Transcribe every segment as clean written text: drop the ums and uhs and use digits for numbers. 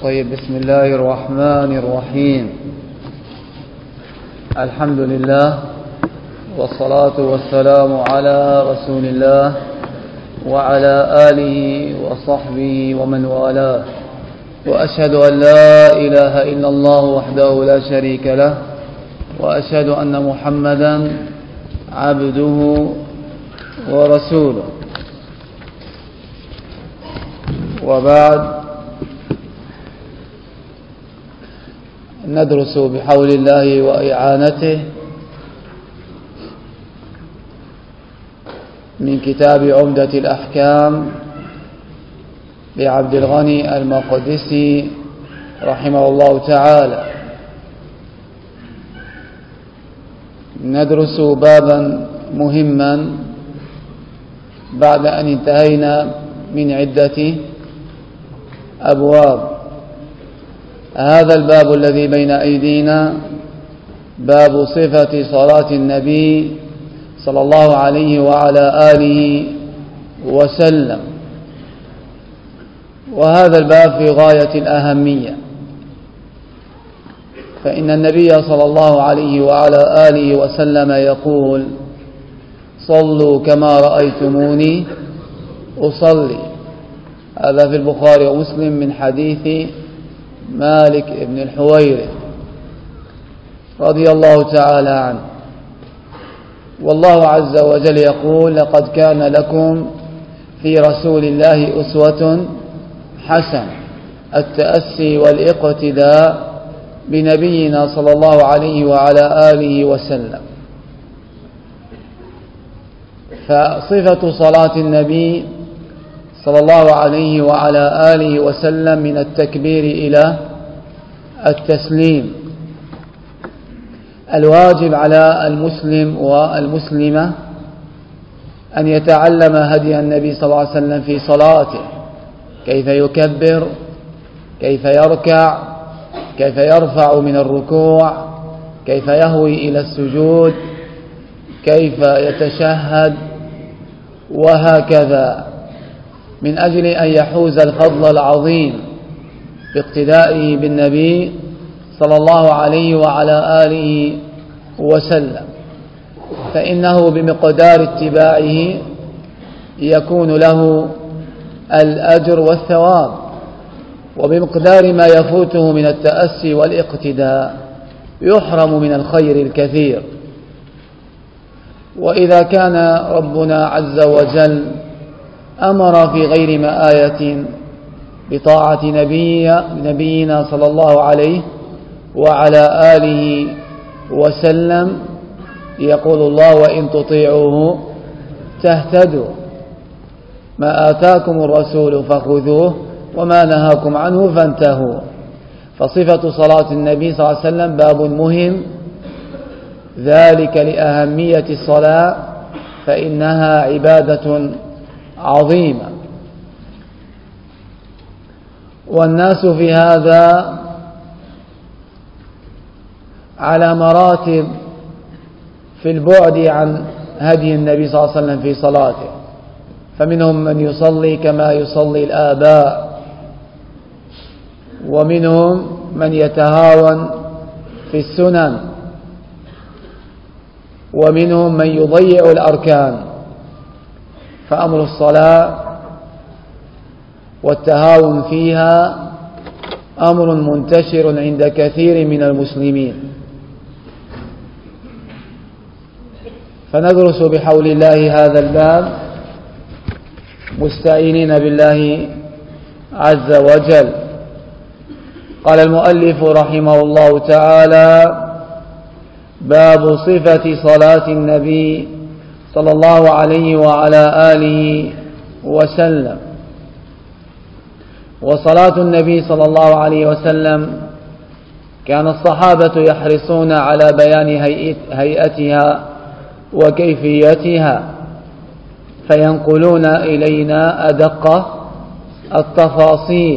طيب، بسم الله الرحمن الرحيم. الحمد لله والصلاة والسلام على رسول الله وعلى آله وصحبه ومن والاه، وأشهد أن لا إله إلا الله وحده لا شريك له، وأشهد أن محمدا عبده ورسوله. وبعد، ندرس بحول الله وإعانته من كتاب عمدة الأحكام لعبد الغني المقدسي رحمه الله تعالى. ندرس بابا مهما بعد أن انتهينا من عدة أبواب. هذا الباب الذي بين أيدينا باب صفة صلاة النبي صلى الله عليه وعلى آله وسلم، وهذا الباب في غاية الأهمية، فإن النبي صلى الله عليه وعلى آله وسلم يقول: صلوا كما رأيتموني أصلي. هذا في البخاري ومسلم من حديث مالك بن الحويرث رضي الله تعالى عنه. والله عز وجل يقول: لقد كان لكم في رسول الله أسوة حسنة. التأسي والاقتداء بنبينا صلى الله عليه وعلى آله وسلم. فصفة صلاة النبي صلى الله عليه وعلى آله وسلم من التكبير إلى التسليم. الواجب على المسلم والمسلمة أن يتعلم هدي النبي صلى الله عليه وسلم في صلاته، كيف يكبر، كيف يركع، كيف يرفع من الركوع، كيف يهوي إلى السجود، كيف يتشهد، وهكذا، من أجل أن يحوز الفضل العظيم باقتدائه بالنبي صلى الله عليه وعلى آله وسلم، فإنه بمقدار اتباعه يكون له الأجر والثواب، وبمقدار ما يفوته من التأسي والاقتداء يحرم من الخير الكثير. وإذا كان ربنا عز وجل أمر في غير ما آية بطاعة نبينا صلى الله عليه وعلى آله وسلم، يقول الله: وإن تطيعوه تهتدوا، ما آتاكم الرسول فخذوه وما نهاكم عنه فانتهوا. فصفة صلاة النبي صلى الله عليه وسلم باب مهم، ذلك لأهمية الصلاة، فإنها عبادة عظيمة. والناس في هذا على مراتب في البعد عن هدي النبي صلى الله عليه وسلم في صلاته، فمنهم من يصلي كما يصلي الآباء، ومنهم من يتهاون في السنن، ومنهم من يضيع الأركان. فأمر الصلاة والتهاون فيها أمر منتشر عند كثير من المسلمين. فندرس بحول الله هذا الباب مستعينين بالله عز وجل. قال المؤلف رحمه الله تعالى: باب صفة صلاة النبي صلى الله عليه وعلى آله وسلم. وصلاة النبي صلى الله عليه وسلم كان الصحابة يحرصون على بيان هيئتها وكيفيتها، فينقلون إلينا أدق التفاصيل،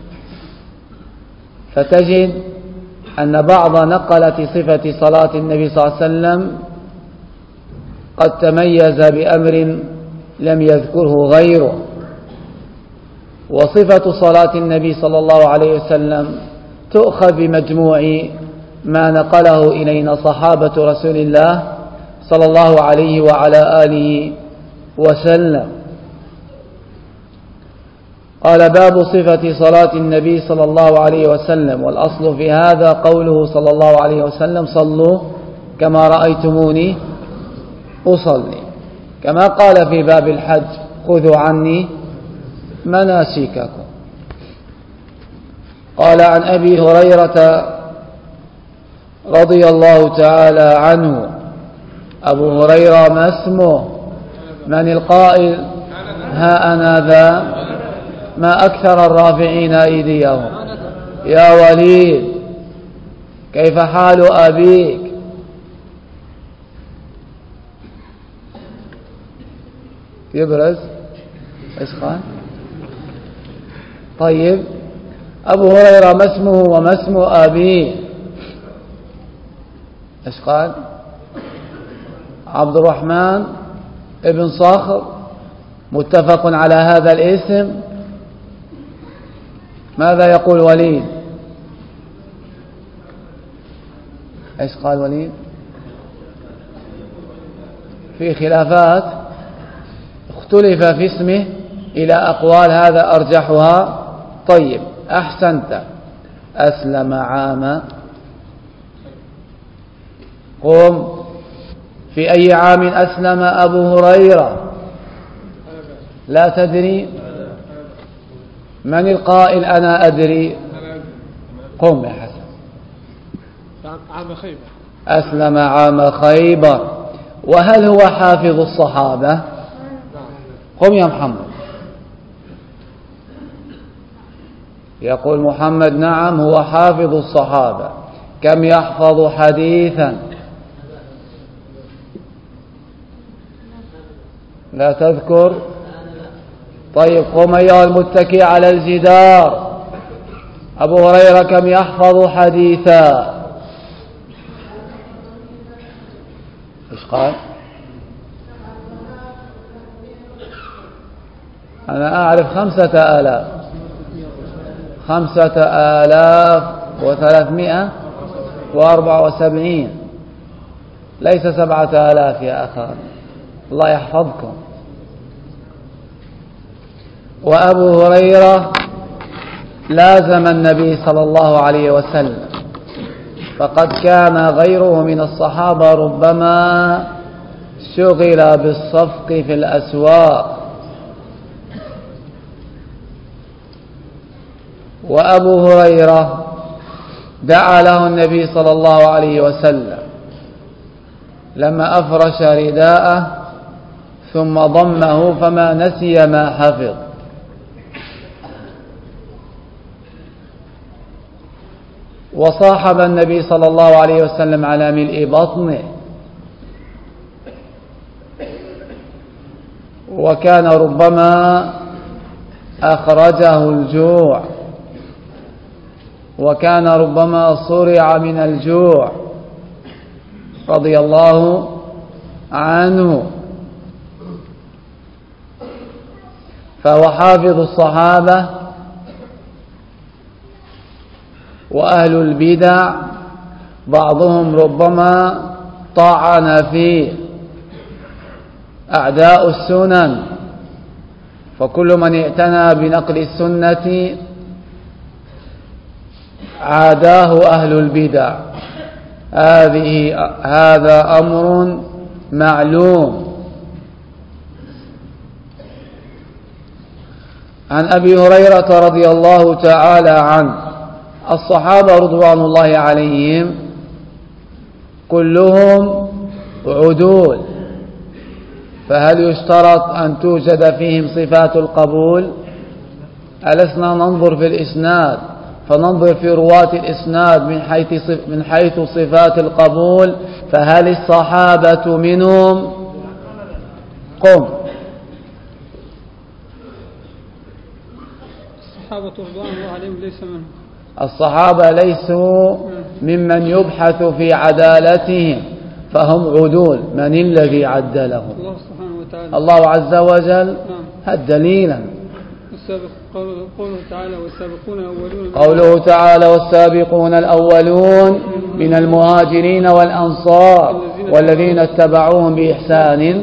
فتجد أن بعض نقلة صفة صلاة النبي صلى الله عليه وسلم قد تميز بأمر لم يذكره غيره، وصفة صلاة النبي صلى الله عليه وسلم تؤخذ بمجموع ما نقله إلينا صحابة رسول الله صلى الله عليه وعلى آله وسلم. قال: باب صفة صلاة النبي صلى الله عليه وسلم. والأصل في هذا قوله صلى الله عليه وسلم: صلوا كما رأيتموني أصلي، كما قال في باب الحج: خذوا عني مناسككم. قال: عن أبي هريرة رضي الله تعالى عنه. أبو هريرة ما اسمه؟ من القائل؟ ها أنا ذا. ما أكثر الرافعين أيديهم؟ يا وليد، كيف حال أبيك؟ يبرز إيش قال؟ طيب، أبو هريرة ما اسمه وما اسم أبيه؟ إيش قال؟ عبد الرحمن ابن صخر. متفق على هذا الاسم. ماذا يقول وليد؟ إيش قال وليد؟ في خلافات، اختلف في اسمه إلى أقوال، هذا أرجحها. طيب، أحسنت. أسلم عام. قم. في أي عام أسلم أبو هريرة؟ لا تدري؟ من القائل أنا أدري؟ قم يا حسن. عام خيبر. أسلم عام خيبر. وهل هو حافظ الصحابة؟ قم يا محمد. يقول محمد: نعم، هو حافظ الصحابة. كم يحفظ حديثا؟ لا تذكر؟ طيب، قم أيها المتكي على الجدار. أبو هريرة كم يحفظ حديثا؟ إيش قال؟ أنا أعرف 5000. 5374، ليس 7000 يا أخي. الله يحفظكم. وأبو هريرة لازم النبي صلى الله عليه وسلم، فقد كان غيره من الصحابة ربما شغل بالصفق في الأسواق. وأبو هريرة دعا له النبي صلى الله عليه وسلم لما أفرش رداءه ثم ضمه فما نسي ما حفظ. وصاحب النبي صلى الله عليه وسلم على ملء بطنه، وكان ربما أخرجه الجوع، وكان ربما صرع من الجوع رضي الله عنه. فهو حافظ الصحابة. وأهل البدع بعضهم ربما طعن فيه، أعداء السنن، فكل من اعتنى بنقل السنة عاداه أهل البدع. هذا أمر معلوم. عن أبي هريرة رضي الله تعالى عنه. الصحابة رضوان الله عليهم كلهم عدول، فهل يشترط أن توجد فيهم صفات القبول؟ ألسنا ننظر في الإسناد فننظر في رواة الإسناد من حيث صفات القبول، فهل الصحابة منهم؟ قم. الصحابة رضوان الله عليهم ليس منهم. الصحابة ليسوا ممن يبحث في عدالتهم، فهم عدول. من الذي عدلهم؟ الله سبحانه وتعالى. الله عز وجل. هل دليلا؟ قوله تعالى والسابقون الأولون قوله تعالى والسابقون الأولون من المهاجرين والأنصار والذين اتبعوهم بإحسان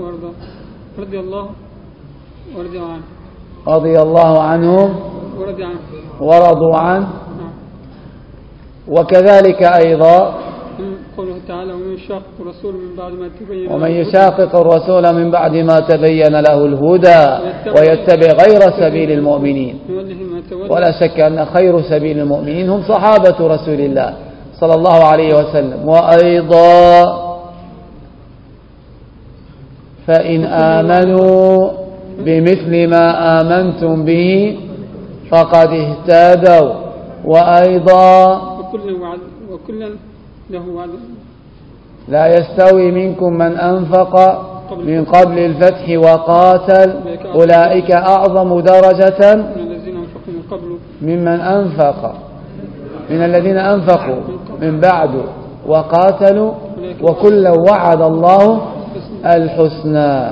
رضي الله عنهم ورضوا عنه. وكذلك أيضا قوله تعالى ومن يشاقق الرسول من بعد ما تبين له الهدى ويتبع غير سبيل المؤمنين. ولا شك أن خير سبيل المؤمنين هم صحابة رسول الله صلى الله عليه وسلم. وأيضا فإن آمنوا بمثل ما آمنتم به فقد اهتدوا. وأيضا لا يستوي منكم من أنفق من قبل الفتح وقاتل أولئك أعظم درجة من الذين أنفقوا من بعد وقاتلوا وكلا وعد الله الحسنى.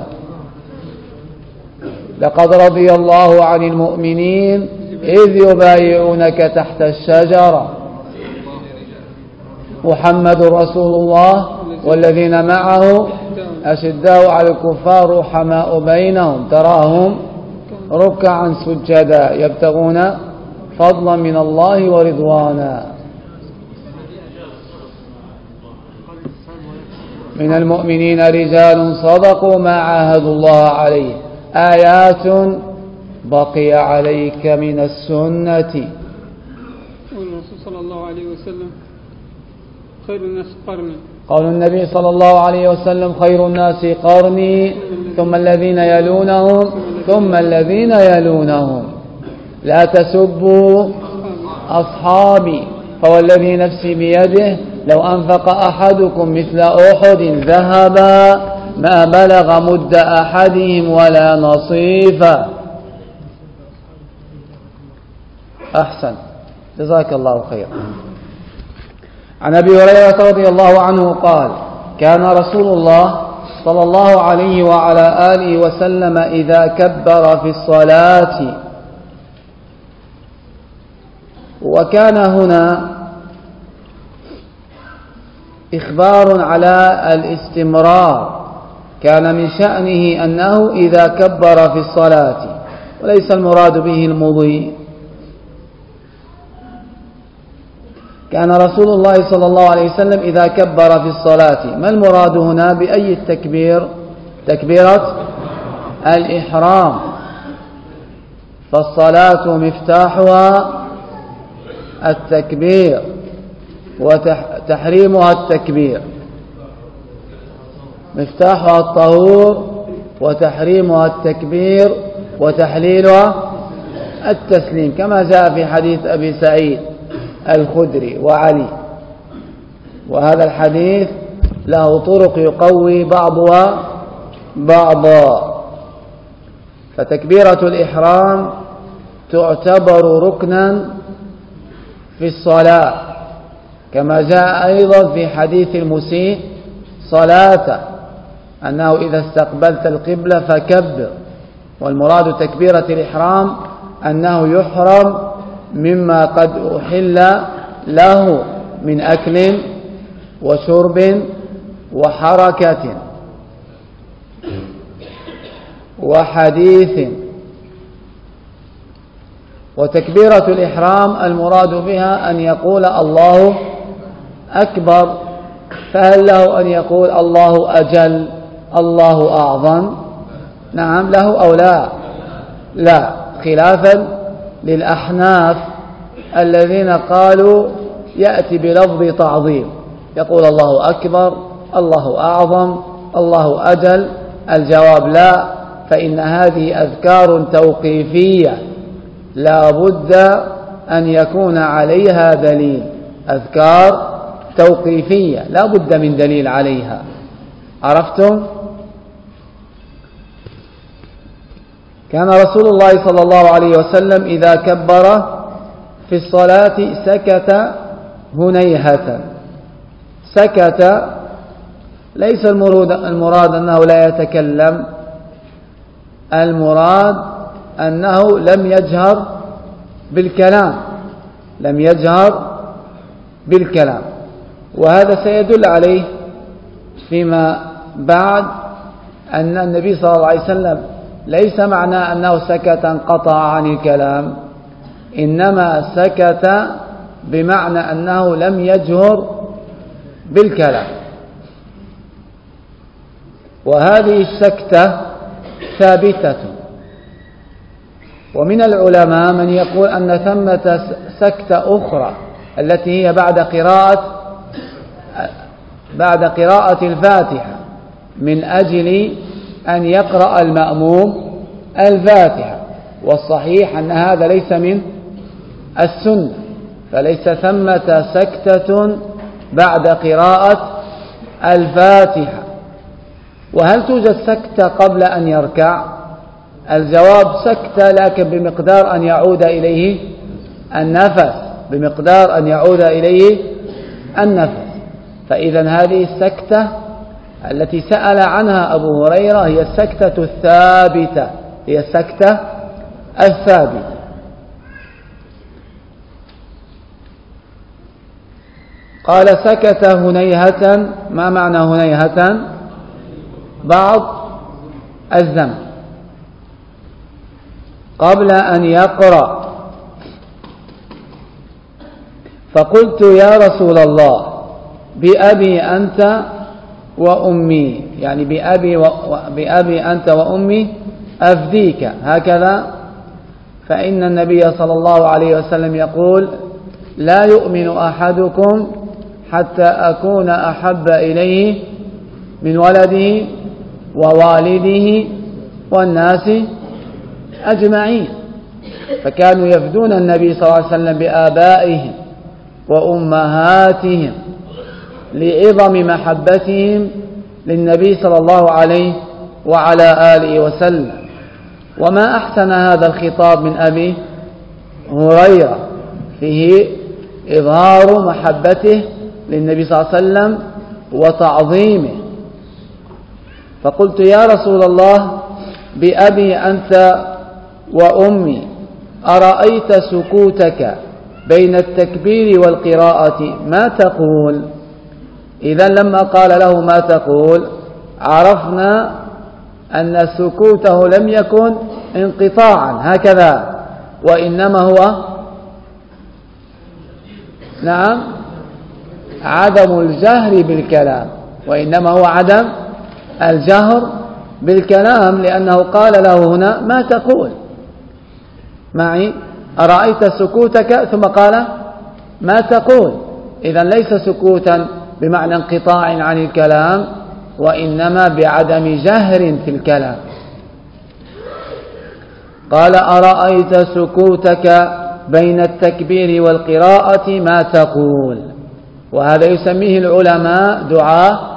لقد رضي الله عن المؤمنين إذ يبايعونك تحت الشجرة محمد رسول الله والذين معه أشداء على الكفار رحماء بينهم تراهم ركعا سجدا يبتغون فضلا من الله ورضوانا. من المؤمنين رجال صدقوا ما عاهدوا الله عليه آيات بقي عليك من السنة. والرسول صلى الله عليه وسلم خير الناس قرني. قول النبي صلى الله عليه وسلم خير الناس قرني ثم الذين يلونهم ثم الذين يلونهم. لا تسبوا أصحابي فوالذي نفسي بيده لو أنفق أحدكم مثل أحد ذهبا ما بلغ مد أحدهم ولا نصيفا. أحسن جزاك الله خيرا. عن أبي هريرة رضي الله عنه قال كان رسول الله صلى الله عليه وعلى آله وسلم إذا كبر في الصلاة. وكان هنا إخبار على الاستمرار. كان من شأنه أنه إذا كبر في الصلاة وليس المراد به المضي. كان رسول الله صلى الله عليه وسلم إذا كبر في الصلاة. ما المراد هنا بأي التكبير؟ تكبيرة الإحرام. فالصلاة مفتاحها التكبير وتحريمها التكبير. مفتاحها الطهور وتحريمها التكبير وتحليلها التسليم كما جاء في حديث أبي سعيد الخدري وعلي. وهذا الحديث له طرق يقوي بعضها بعضا. فتكبيرة الإحرام تعتبر ركنا في الصلاة كما جاء أيضا في حديث المسيء صلاته أنه إذا استقبلت القبلة فكبر. والمراد تكبيرة الإحرام أنه يحرم مما قد أحل له من أكل وشرب وحركة وحديث. وتكبيرة الإحرام المراد بها أن يقول الله أكبر. فهل له أن يقول الله أجل الله أعظم؟ نعم له أو لا؟ لا، خلافا للأحناف الذين قالوا يأتي بلفظ تعظيم يقول الله أكبر الله أعظم الله أجل. الجواب لا، فإن هذه أذكار توقيفية لا بد أن يكون عليها دليل. أذكار توقيفية لا بد من دليل عليها. عرفتم؟ كان رسول الله صلى الله عليه وسلم إذا كبر في الصلاة سكت هنيهة. سكت ليس المراد أنه لا يتكلم، المراد أنه لم يجهر بالكلام، لم يجهر بالكلام. وهذا سيدل عليه فيما بعد أن النبي صلى الله عليه وسلم ليس معنى أنه سكت انقطع عن الكلام، إنما سكت بمعنى أنه لم يجهر بالكلام. وهذه السكتة ثابتة. ومن العلماء من يقول أن ثمة سكتة أخرى التي هي بعد قراءة الفاتحة من أجل أن يقرأ المأموم الفاتحة، والصحيح أن هذا ليس من السنة، فليس ثمة سكتة بعد قراءة الفاتحة. وهل توجد سكتة قبل أن يركع؟ الجواب سكتة، لكن بمقدار أن يعود إليه النفس، بمقدار أن يعود إليه النفس. فإذا هذه السكتة التي سأل عنها أبو هريرة هي السكتة الثابتة، هي السكتة الثابتة. قال سكت هنيهة. ما معنى هنيهة؟ بعض الزمن قبل أن يقرأ. فقلت يا رسول الله بأبي أنت وأمي، يعني بأبي أنت وأمي أفديك، هكذا. فإن النبي صلى الله عليه وسلم يقول لا يؤمن أحدكم حتى أكون أحب إليه من ولده ووالده والناس أجمعين. فكانوا يفدون النبي صلى الله عليه وسلم بآبائهم وأمهاتهم لعظم محبتهم للنبي صلى الله عليه وعلى آله وسلم. وما أحسن هذا الخطاب من أبي هريرة، فيه إظهار محبته للنبي صلى الله عليه وسلم وتعظيمه. فقلت يا رسول الله بأبي أنت وأمي أرأيت سكوتك بين التكبير والقراءة ما تقول؟ إذا لما قال له ما تقول عرفنا أن سكوته لم يكن انقطاعا هكذا، وإنما هو عدم الجهر بالكلام، وإنما هو عدم الجهر بالكلام، لأنه قال له هنا ما تقول معي أرأيت سكوتك ثم قال ما تقول. إذن ليس سكوتا بمعنى انقطاع عن الكلام، وإنما بعدم جهر في الكلام. قال أرأيت سكوتك بين التكبير والقراءة ما تقول. وهذا يسميه العلماء دعاء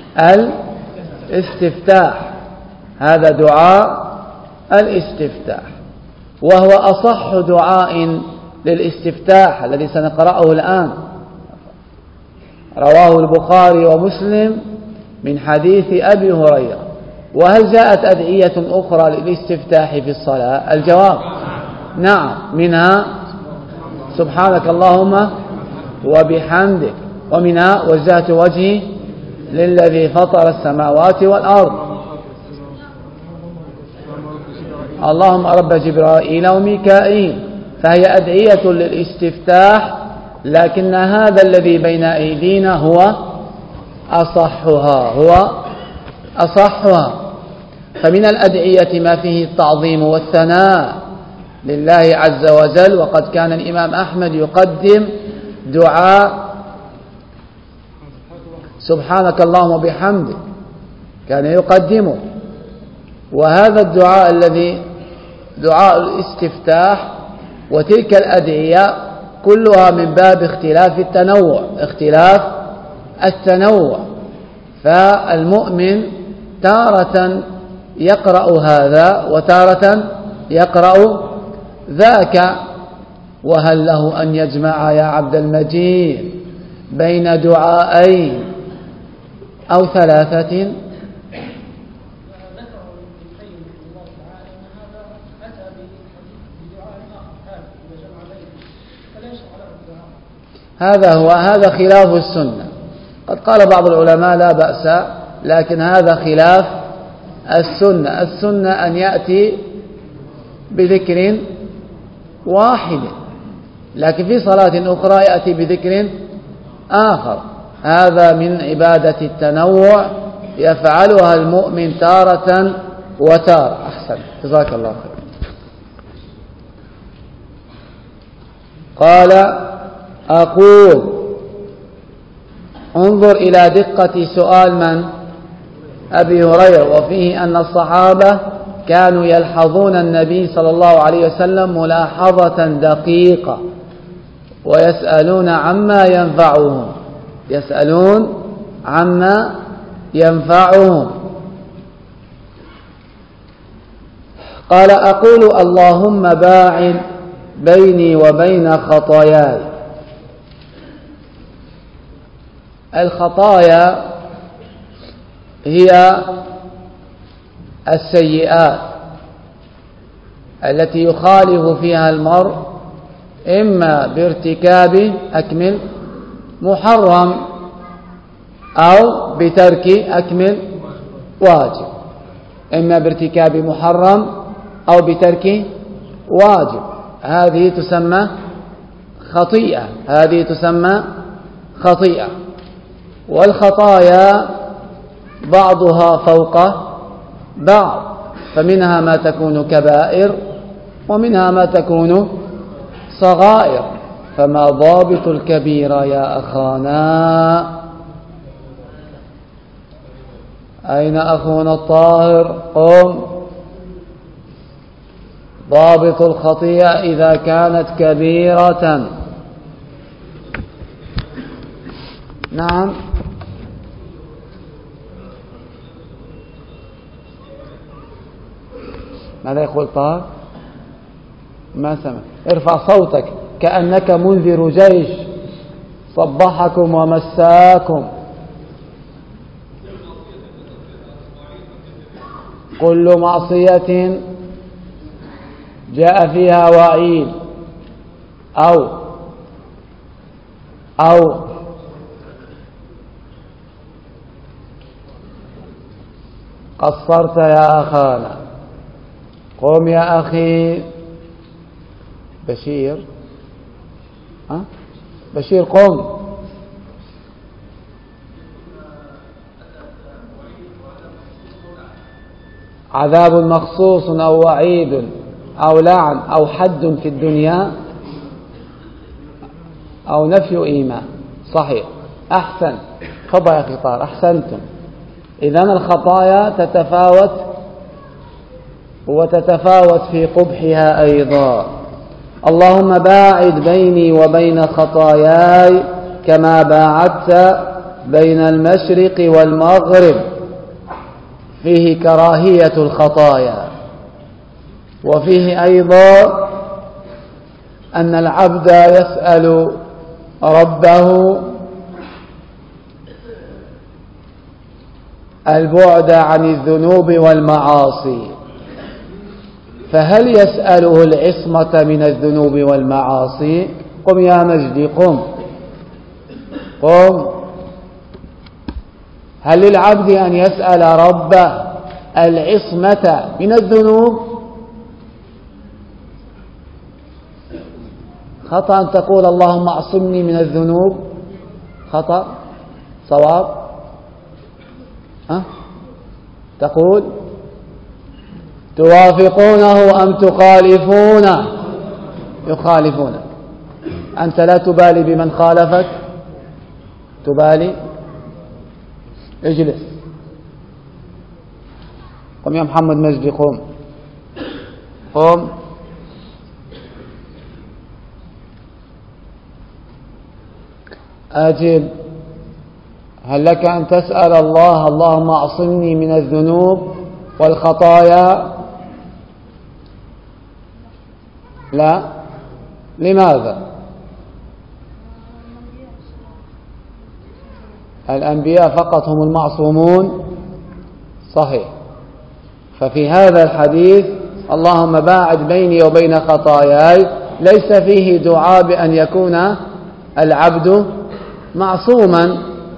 الاستفتاح، هذا دعاء الاستفتاح، وهو أصح دعاء للاستفتاح الذي سنقرأه الآن. رواه البخاري ومسلم من حديث أبي هريرة. وهل جاءت أدعية أخرى للاستفتاح في الصلاة؟ الجواب نعم، منها سبحانك اللهم وبحمدك، ومنها وجهت وجهي للذي فطر السماوات والأرض، اللهم رب جبرائيل وميكائيل. فهي أدعية للاستفتاح، لكن هذا الذي بين أيدينا هو أصحها. فمن الأدعية ما فيه التعظيم والثناء لله عز وجل. وقد كان الإمام أحمد يقدم دعاء سبحانك اللهم وبحمدك، كان يقدمه. وهذا الدعاء الذي دعاء الاستفتاح وتلك الأدعية كلها من باب اختلاف التنوع. فالمؤمن تارة يقرأ هذا وتارة يقرأ ذاك. وهل له أن يجمع يا عبد المجيد بين دعائين أو ثلاثة؟ هذا خلاف السنة. قد قال بعض العلماء لا بأس، لكن هذا خلاف السنة. السنة أن يأتي بذكر واحد، لكن في صلاة أخرى يأتي بذكر آخر. هذا من عبادة التنوع يفعلها المؤمن تارة وتارة. أحسن، جزاك الله خير. قال: أقول انظر إلى دقة سؤال من؟ أبي هريرة. وفيه أن الصحابة كانوا يلحظون النبي صلى الله عليه وسلم ملاحظة دقيقة، ويسألون عما ينفعهم، يسألون عما ينفعهم. قال: أقول اللهم باعد بيني وبين خطاياي. الخطايا هي السيئات التي يخالف فيها المرء إما بارتكاب أكمل محرم أو بترك أكمل واجب، إما بارتكاب محرم أو بترك واجب. هذه تسمى خطيئة، هذه تسمى خطيئة. والخطايا بعضها فوق بعض، فمنها ما تكون كبائر ومنها ما تكون صغائر. فما ضابط الكبيرة يا أخانا؟ أين أخونا الطاهر؟ قم. ضابط الخطيئة إذا كانت كبيرة. نعم. ماذا يقول طاهر؟ ما سمع. ارفع صوتك كأنك منذر جيش. صبحكم ومساكم. كل معصية جاء فيها وعيد أو قصرت يا أخانا. قم يا أخي بشير. بشير قم. عذاب مخصوص أو وعيد أو لعن أو حد في الدنيا أو نفي إيمان. صحيح. أحسن. تفضل يا أخي طاهر، أحسنتم. إذن الخطايا تتفاوت وتتفاوت في قبحها أيضا. اللهم باعد بيني وبين خطاياي كما باعدت بين المشرق والمغرب. فيه كراهية الخطايا، وفيه أيضا أن العبد يسأل ربه البعد عن الذنوب والمعاصي. فهل يسأله العصمة من الذنوب والمعاصي؟ قم يا مجدي، قم قم. هل للعبد أن يسأل ربه العصمة من الذنوب؟ خطأ أن تقول اللهم اعصمني من الذنوب. خطأ. صواب. تقول توافقونه أم تخالفونه؟ يخالفونه. أنت لا تبالي بمن خالفك؟ تبالي؟ اجلس. قم يا محمد مجدي، قم قم. أجل. هل لك أن تسأل الله اللهم اعصمني من الذنوب والخطايا؟ لا. لماذا؟ الأنبياء فقط هم المعصومون. صحيح. ففي هذا الحديث اللهم باعد بيني وبين خطاياي ليس فيه دعاء بأن يكون العبد معصوما.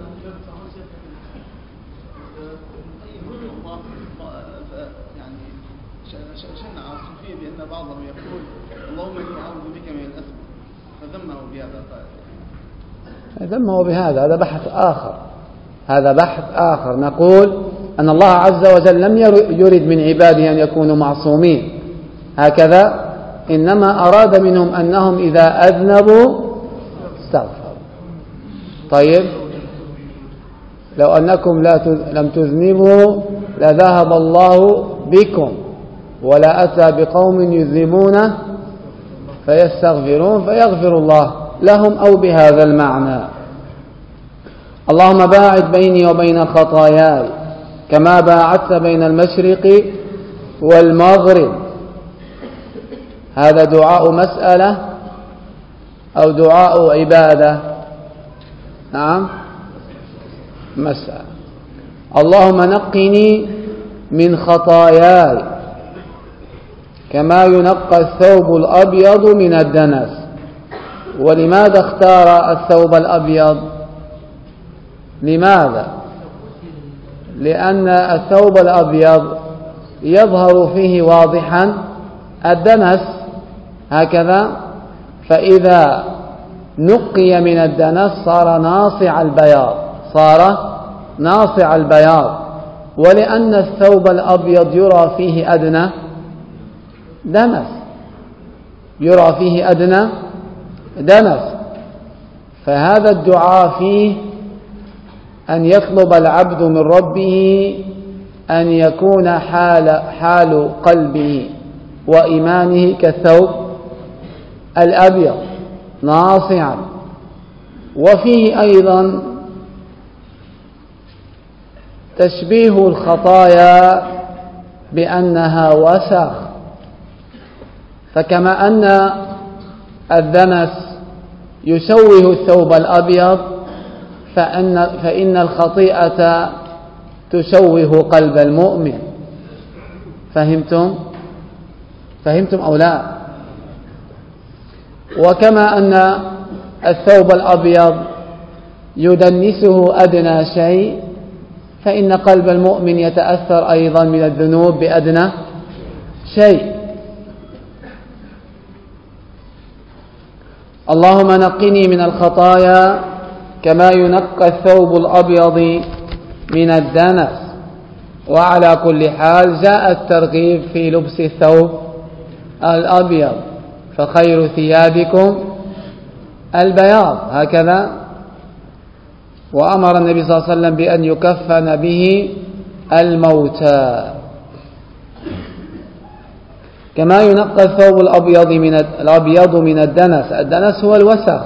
ذمه بهذا، هذا بحث آخر، هذا بحث آخر. نقول أن الله عز وجل لم يرد من عباده أن يكونوا معصومين هكذا، إنما أراد منهم أنهم إذا أذنبوا استغفروا. طيب لو أنكم لم تذنبوا لذهب الله بكم ولا أتى بقوم يذنبون فيستغفرون فيغفر الله لهم، أو بهذا المعنى. اللهم باعد بيني وبين خطاياي كما باعدت بين المشرق والمغرب. هذا دعاء مسألة أو دعاء عبادة؟ نعم مسألة. اللهم نقني من خطاياي كما ينقى الثوب الأبيض من الدنس. ولماذا اختار الثوب الأبيض؟ لماذا؟ لأن الثوب الأبيض يظهر فيه واضحا الدنس هكذا، فإذا نقي من الدنس صار ناصع البياض، صار ناصع البياض. ولأن الثوب الأبيض يرى فيه أدنى دنس، يرى فيه أدنى دنس، فهذا الدعاء فيه أن يطلب العبد من ربه أن يكون حال قلبه وإيمانه كالثوب الأبيض ناصعا. وفيه أيضا تشبيه الخطايا بأنها وسخ، فكما أن الدنس يشوه الثوب الأبيض فإن الخطيئة تشوه قلب المؤمن. فهمتم أو لا؟ وكما أن الثوب الأبيض يدنسه أدنى شيء، فإن قلب المؤمن يتأثر أيضا من الذنوب بأدنى شيء. اللهم نقني من الخطايا كما ينقى الثوب الأبيض من الدنس. وعلى كل حال جاء الترغيب في لبس الثوب الأبيض، فخير ثيابكم البياض هكذا. وأمر النبي صلى الله عليه وسلم بأن يكفن به الموتى كما ينقى الثوب الأبيض من الدنس. الدنس هو الوسخ.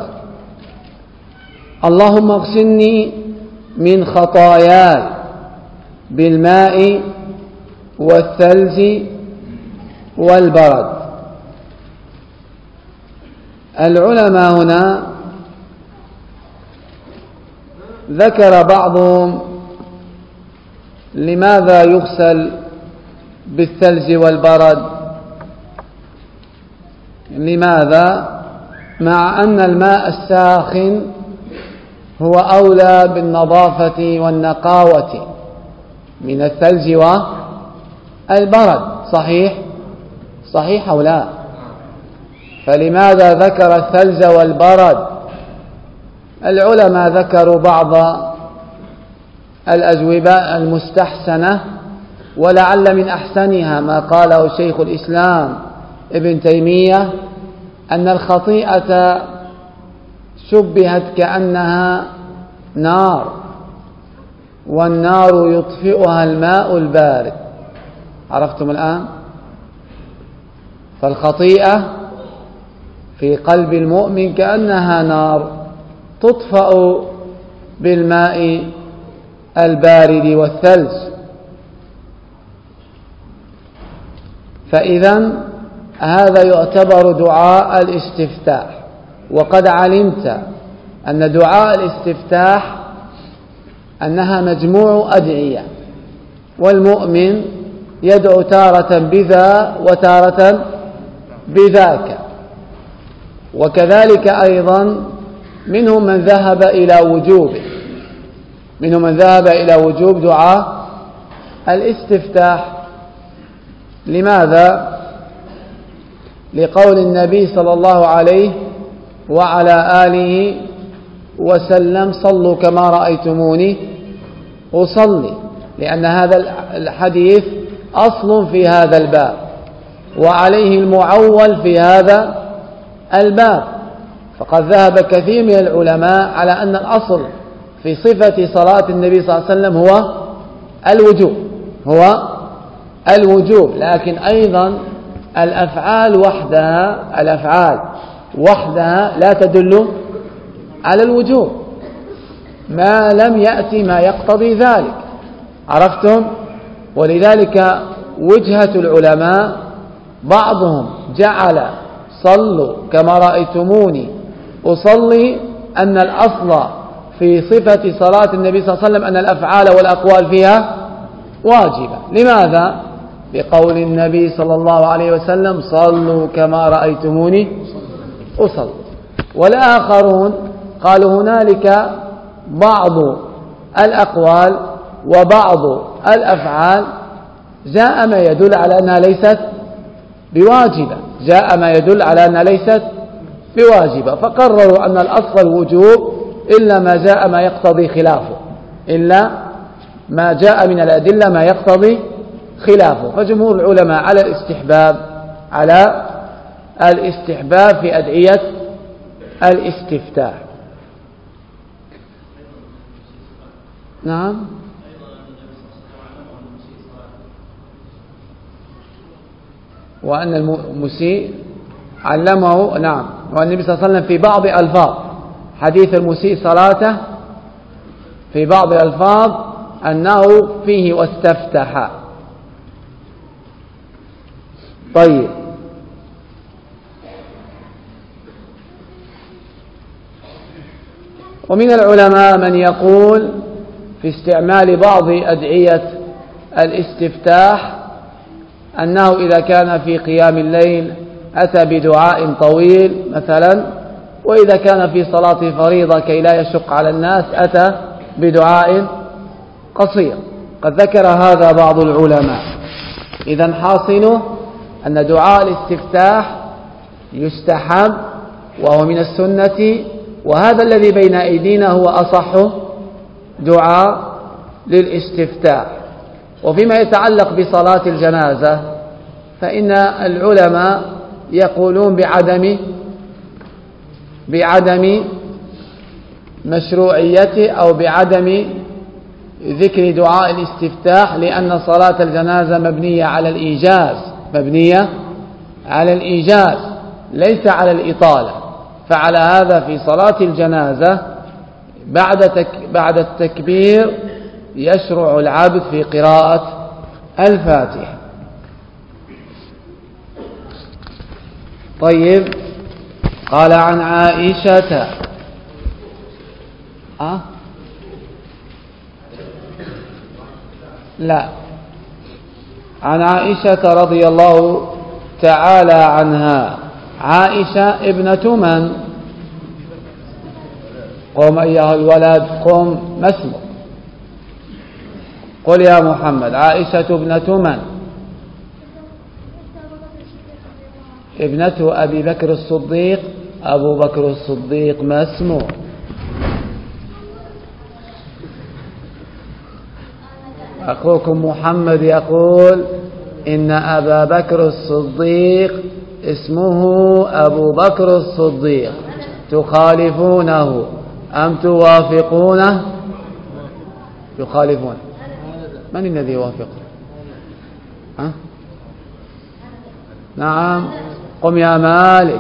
اللهم اغسلني من خطاياي بالماء والثلج والبرد. العلماء هنا ذكر بعضهم لماذا يغسل بالثلج والبرد، لماذا؟ مع أن الماء الساخن هو أولى بالنظافة والنقاوة من الثلج والبرد. صحيح أو لا؟ فلماذا ذكر الثلج والبرد؟ العلماء ذكروا بعض الأجوبة المستحسنة، ولعل من أحسنها ما قاله شيخ الإسلام ابن تيمية، أن الخطيئة شبهت كأنها نار، والنار يطفئها الماء البارد. عرفتم الآن؟ فالخطيئة في قلب المؤمن كأنها نار تطفأ بالماء البارد والثلج. فإذا هذا يعتبر دعاء الاستفتاح. وقد علمت أن دعاء الاستفتاح أنها مجموع أدعية، والمؤمن يدعو تارة بذا وتارة بذاك. وكذلك أيضا منهم من ذهب إلى وجوبه، منهم من ذهب إلى وجوب دعاء الاستفتاح. لماذا؟ لقول النبي صلى الله عليه وعلى آله وسلم صلوا كما رأيتموني أصلي، لأن هذا الحديث أصل في هذا الباب وعليه المعول في هذا الباب. فقد ذهب كثير من العلماء على أن الأصل في صفة صلاة النبي صلى الله عليه وسلم هو الوجوب، لكن أيضا الأفعال وحدها لا تدل على الوجوب ما لم يأتي ما يقتضي ذلك. عرفتم؟ ولذلك وجهة العلماء بعضهم جعل صلوا كما رأيتموني أصلي أن الأصل في صفة صلاة النبي صلى الله عليه وسلم أن الأفعال والأقوال فيها واجبة. لماذا؟ بقول النبي صلى الله عليه وسلم صلوا كما رأيتموني أصلي. والآخرون قالوا هنالك بعض الأقوال وبعض الأفعال جاء ما يدل على أنها ليست بواجبة، فقرروا أن الأصل الوجوب إلا ما جاء ما يقتضي خلافه، إلا ما جاء من الأدلة ما يقتضي خلافه. فجمهور العلماء على الاستحباب في أدعية الاستفتاح. نعم، وأن المسيء علمه، نعم، والنبي صلى الله عليه وسلم في بعض ألفاظ حديث المسيء صلاته في بعض الألفاظ أنه فيه واستفتح. طيب، ومن العلماء من يقول في استعمال بعض أدعية الاستفتاح أنه إذا كان في قيام الليل أتى بدعاء طويل مثلا، وإذا كان في صلاة فريضة كي لا يشق على الناس أتى بدعاء قصير. قد ذكر هذا بعض العلماء. إذن حاصله أن دعاء الاستفتاح يستحب وهو من السنة، وهذا الذي بين أيدينا هو أصح دعاء للاستفتاح. وفيما يتعلق بصلاة الجنازة فإن العلماء يقولون بعدم مشروعيته أو بعدم ذكر دعاء الاستفتاح، لأن صلاة الجنازة مبنية على الإيجاز ليس على الإطالة. فعلى هذا في صلاة الجنازة بعد التكبير يشرع العبد في قراءة الفاتحة. طيب، قال عن عائشة عن عائشة رضي الله تعالى عنها. عائشة ابنة من؟ قم أيها الولد، قم، ما اسمك؟ قل يا محمد. عائشة ابنة من؟ ابنة أبي بكر الصديق. أبو بكر الصديق ما اسمه؟ أخوكم محمد يقول إن أبا بكر الصديق اسمه أبو بكر الصديق. تخالفونه أم توافقونه؟ يخالفون. من الذي يوافق؟ نعم، قم يا مالك.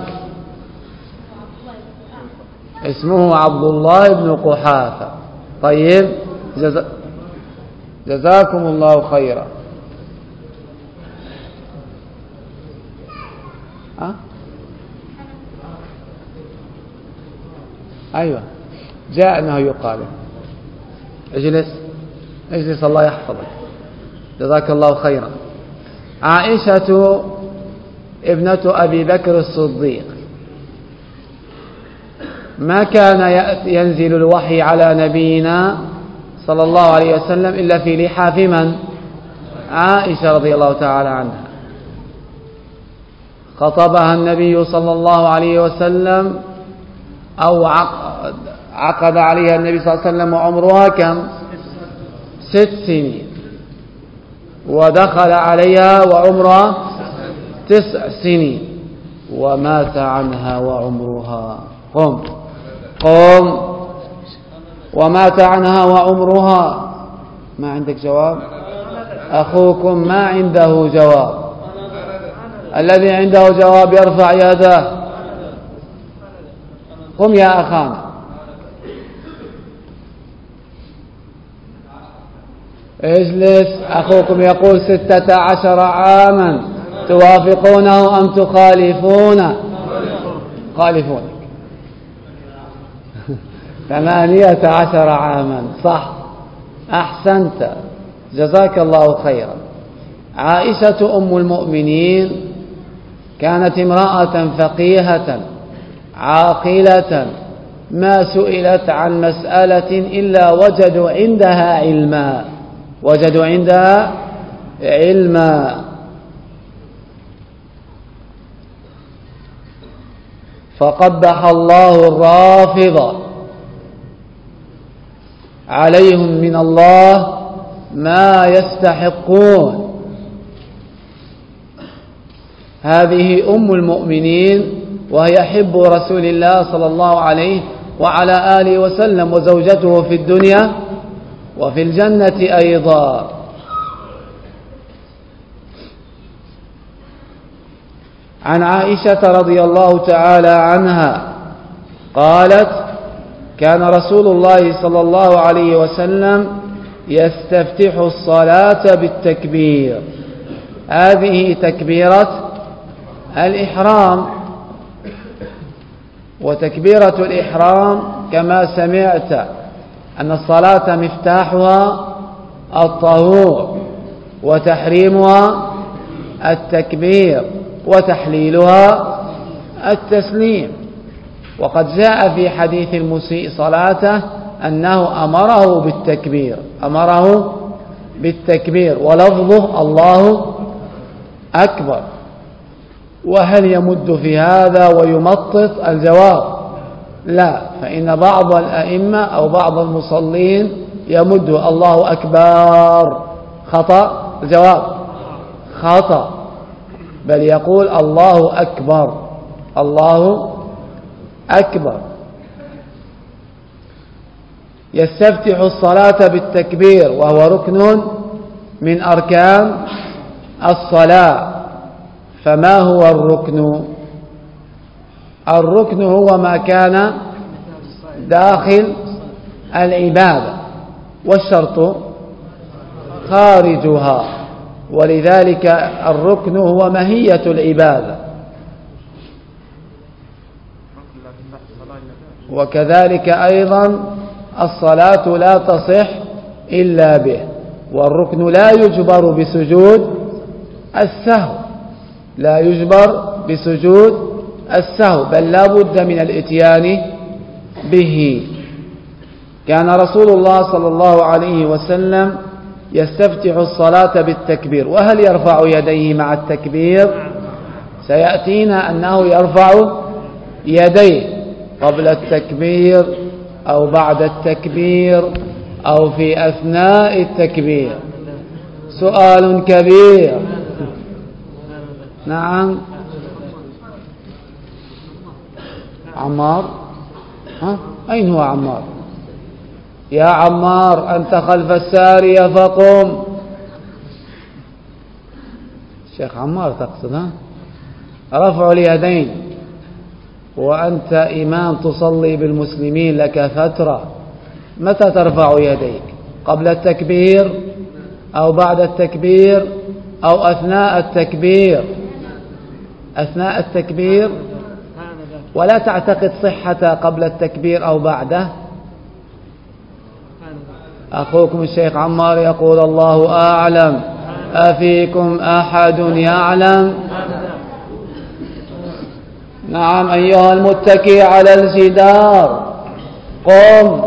اسمه عبد الله بن قحافة. طيب، جزاكم الله خيرا. أيوة، جاء أنه يقال. اجلس الله يحفظك، جزاك الله خيرا. عائشة ابنة أبي بكر الصديق ما كان ينزل الوحي على نبينا صلى الله عليه وسلم إلا في لحاف من؟ عائشة رضي الله تعالى عنها. خطبها النبي صلى الله عليه وسلم أو عقد عليها النبي صلى الله عليه وسلم وعمرها كم؟ 6 سنين، ودخل عليها وعمرها 9 سنين، ومات عنها وعمرها قم ومات عنها وعمرها. ما عندك جواب؟ أخوكم ما عنده جواب. الذي عنده جواب يرفع يده. قم يا أخانا. اجلس. أخوكم يقول 16 عاما. توافقونه أم تخالفونه؟ خالفونك. 18 عاما. صح، أحسنت، جزاك الله خيرا. عائشة أم المؤمنين كانت امرأة فقيهة عاقلة، ما سئلت عن مسألة إلا وجدوا عندها علما. فقبح الله الرافضة، عليهم من الله ما يستحقون. هذه أم المؤمنين، وهي حب رسول الله صلى الله عليه وعلى آله وسلم، وزوجته في الدنيا وفي الجنة أيضا. عن عائشة رضي الله تعالى عنها قالت: كان رسول الله صلى الله عليه وسلم يستفتح الصلاة بالتكبير. هذه تكبيرة الإحرام، وتكبيرة الإحرام كما سمعت أن الصلاة مفتاحها الطهور، وتحريمها التكبير، وتحليلها التسليم. وقد جاء في حديث المسيء صلاته أنه أمره بالتكبير ولفظه الله أكبر. وهل يمد في هذا ويمطط؟ الجواب لا، فإن بعض الأئمة أو بعض المصلين يمد الله أكبر. خطأ؟ الجواب خطأ، بل يقول الله أكبر، الله أكبر. يستفتح الصلاة بالتكبير، وهو ركن من أركان الصلاة. فما هو الركن؟ الركن هو ما كان داخل العبادة، والشرط خارجها، ولذلك الركن هو ماهية العبادة. وكذلك أيضا الصلاة لا تصح إلا به. والركن لا يجبر بسجود السهو، لا يجبر بسجود السهو، بل لا بد من الاتيان به. كان رسول الله صلى الله عليه وسلم يستفتح الصلاة بالتكبير. وهل يرفع يديه مع التكبير؟ سيأتينا أنه يرفع يديه قبل التكبير أو بعد التكبير أو في أثناء التكبير. سؤال كبير. نعم. عمار، أين هو عمار؟ يا عمار، أنت خلف السارية فقم. الشيخ عمار تقصد؟ رفع اليدين وأنت إمام تصلي بالمسلمين لك فترة، متى ترفع يديك؟ قبل التكبير أو بعد التكبير أو أثناء التكبير؟ أثناء التكبير. ولا تعتقد صحة قبل التكبير أو بعده. أخوكم الشيخ عمار يقول الله أعلم. أفيكم أحد يعلم؟ نعم. أيها المتكي على الجدار قم.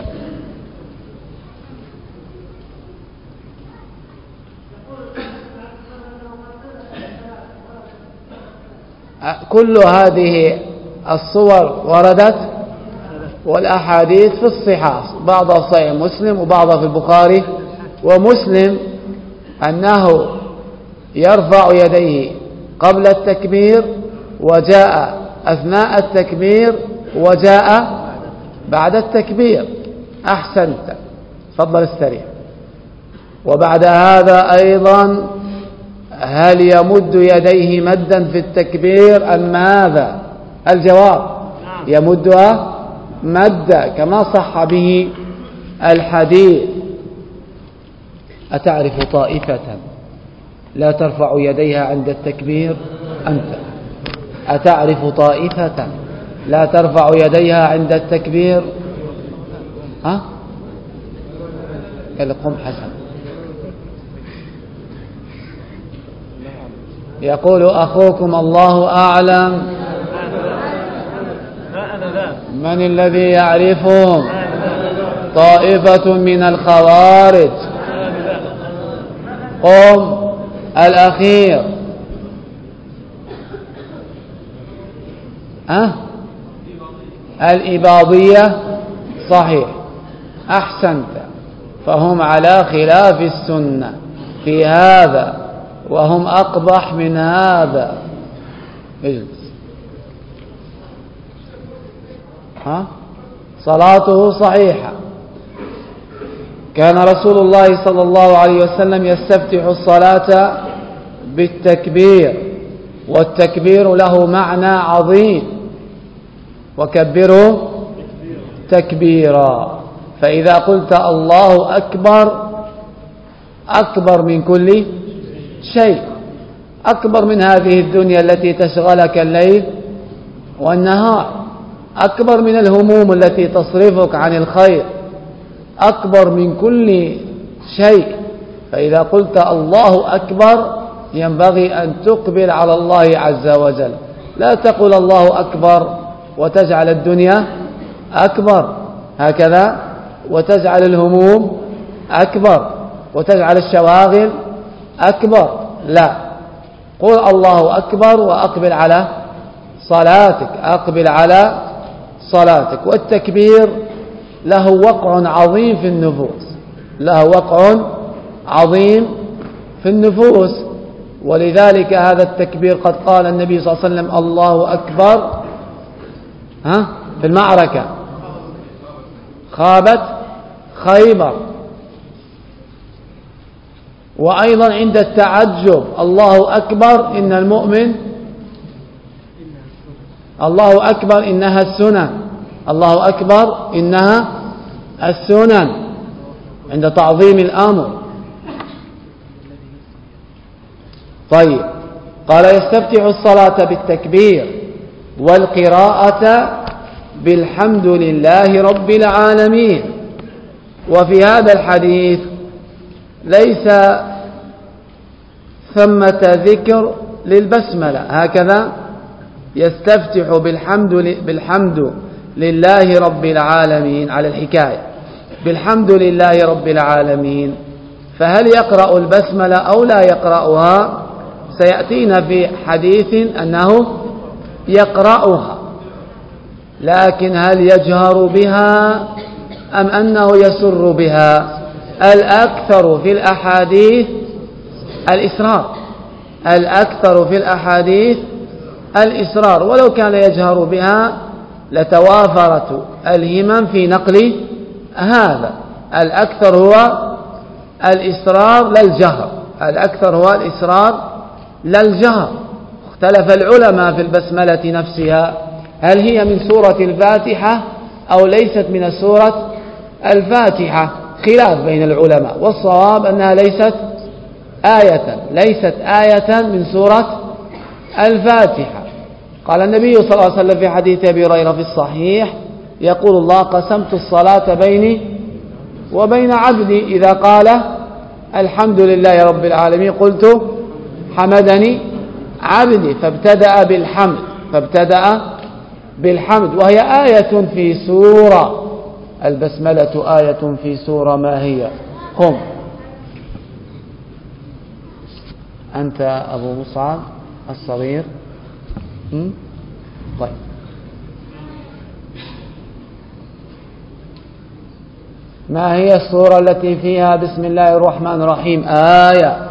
كل هذه الصور وردت والأحاديث في الصحاح، بعضها في صحيح مسلم وبعضها في البخاري ومسلم، أنه يرفع يديه قبل التكبير، وجاء أثناء التكبير، وجاء بعد التكبير. أحسنت، تفضل استريح. وبعد هذا أيضا هل يمد يديه مدا في التكبير أم ماذا؟ الجواب يمدها مدا كما صح به الحديث. أتعرف طائفة لا ترفع يديها عند التكبير؟ أنت أتعرف طائفة لا ترفع يديها عند التكبير؟ ها؟ قال قم حسن. يقول أخوكم الله أعلم. من الذي يعرفهم؟ طائفة من الخوارج. قم. الأخير الإباضية. صحيح، أحسنت. فهم على خلاف السنة في هذا، وهم أقبح من هذا. اجلس. صلاته صحيحة. كان رسول الله صلى الله عليه وسلم يستفتح الصلاة بالتكبير، والتكبير له معنى عظيم، وكبروا تكبيرا. فإذا قلت الله أكبر، أكبر من كل شيء، أكبر من هذه الدنيا التي تشغلك الليل والنهار، أكبر من الهموم التي تصرفك عن الخير، أكبر من كل شيء. فإذا قلت الله أكبر ينبغي أن تقبل على الله عز وجل، لا تقول الله أكبر وتجعل الدنيا أكبر هكذا، وتجعل الهموم أكبر، وتجعل الشواغل أكبر. لا، قل الله أكبر وأقبل على صلاتك، أقبل على صلاتك. والتكبير له وقع عظيم في النفوس، له وقع عظيم في النفوس. ولذلك هذا التكبير قد قال النبي صلى الله عليه وسلم الله أكبر في المعركة، خابت خيبر. وأيضا عند التعجب الله أكبر إن المؤمن، الله أكبر إنها السنن، الله أكبر إنها السنن، عند تعظيم الأمر. طيب، قال يستفتح الصلاة بالتكبير والقراءة بالحمد لله رب العالمين. وفي هذا الحديث ليس ثمة ذكر للبسملة، هكذا يستفتح بالحمد لله رب العالمين على الحكاية، بالحمد لله رب العالمين. فهل يقرأ البسملة أو لا يقرأها؟ سيأتينا في حديث أنه يقرأها، لكن هل يجهر بها أم أنه يسر بها؟ الأكثر في الأحاديث الإسرار، الأكثر في الأحاديث الإسرار، ولو كان يجهر بها لتوافرت الهمم في نقل هذا. الأكثر هو الإسرار لا الجهر، الأكثر هو الإسرار لا الجهر. اختلف العلماء في البسملة نفسها، هل هي من سورة الفاتحة أو ليست من سورة الفاتحة؟ خلاف بين العلماء، والصواب أنها ليست آية من سورة الفاتحة. قال النبي صلى الله عليه وسلم في حديث أبي هريرة في الصحيح، يقول الله قسمت الصلاة بيني وبين عبدي، إذا قال الحمد لله رب العالمين قلت حمدني عبدي، فابتدأ بالحمد فابتدأ بالحمد، وهي آية في سورة. البسملة آية في سورة، ما هي؟ قم أنت أبو مصعب الصغير. طيب، ما هي السورة التي فيها بسم الله الرحمن الرحيم آية؟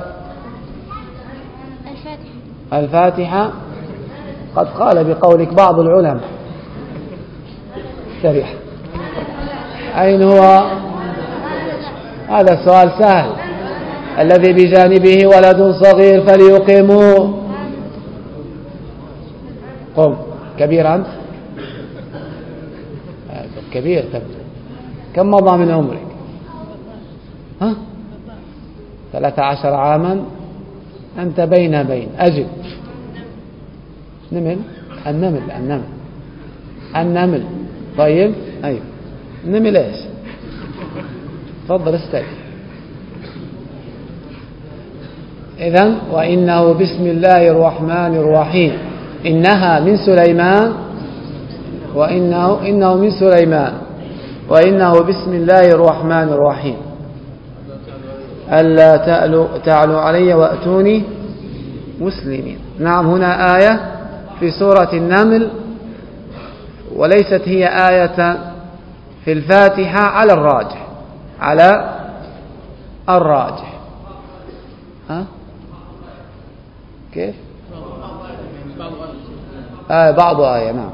الفاتحة. قد قال بقولك بعض العلماء. استريح. أين هو؟ هذا السؤال سهل. الذي بجانبه ولد صغير فليقيموا. قم. كبير أنت؟ كبير تبدو. كم مضى من عمرك؟ 13 عاما. أنت بين أجل. النمل. طيب، أيوه. النمل إيش؟ تفضل استريح. إذن وإنه بسم الله الرحمن الرحيم. إنها من سليمان، إنه من سليمان، وإنه بسم الله الرحمن الرحيم. ألا تعلوا علي وأتوني مسلمين. نعم، هنا آية في سورة النمل، وليست هي آية في الفاتحة على الراجح. كيف؟ بعض آية. نعم.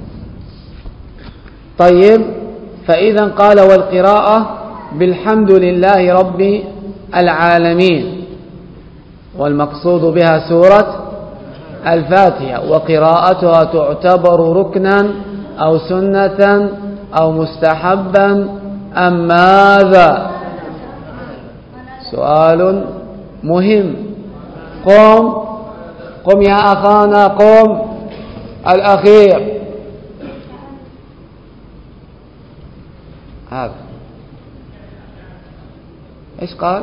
طيب، فإذا قال والقراءة بالحمد لله رب العالمين، والمقصود بها سورة الفاتحة، وقراءتها تعتبر ركنا أو سنة أو مستحبا أم ماذا؟ سؤال مهم. قم يا أخانا، قم. الأخير هذا إيش قال؟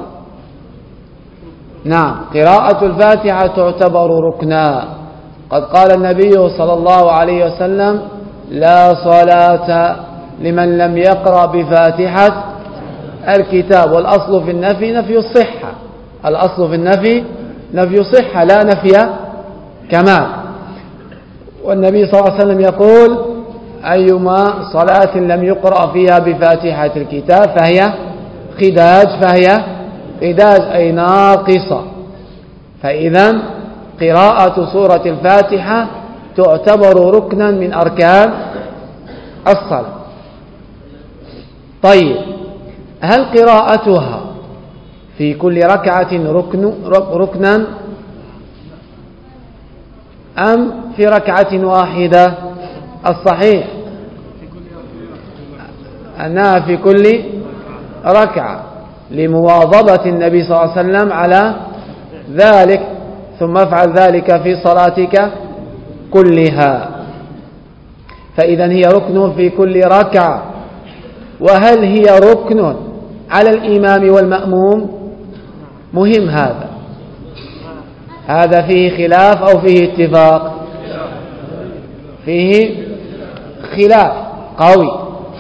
نعم، قراءة الفاتحة تعتبر ركنا. قد قال النبي صلى الله عليه وسلم: لا صلاة لمن لم يقرأ بفاتحة الكتاب. والأصل في النفي نفي الصحة. الأصل في النفي نفي الصحة، لا نفي كمال. والنبي صلى الله عليه وسلم يقول: أيما صلاة لم يقرأ فيها بفاتحة الكتاب فهي خداج أي ناقصة. فإذا قراءة سورة الفاتحة تعتبر ركنا من أركان الصلاة. طيب، هل قراءتها في كل ركعة ركنا أم في ركعة واحدة؟ الصحيح أنها في كل ركعة، لمواظبة النبي صلى الله عليه وسلم على ذلك. ثم افعل ذلك في صلاتك كلها. فإذا هي ركن في كل ركعة. وهل هي ركن على الإمام والمأموم؟ مهم هذا فيه خلاف أو فيه اتفاق؟ فيه خلاف قوي.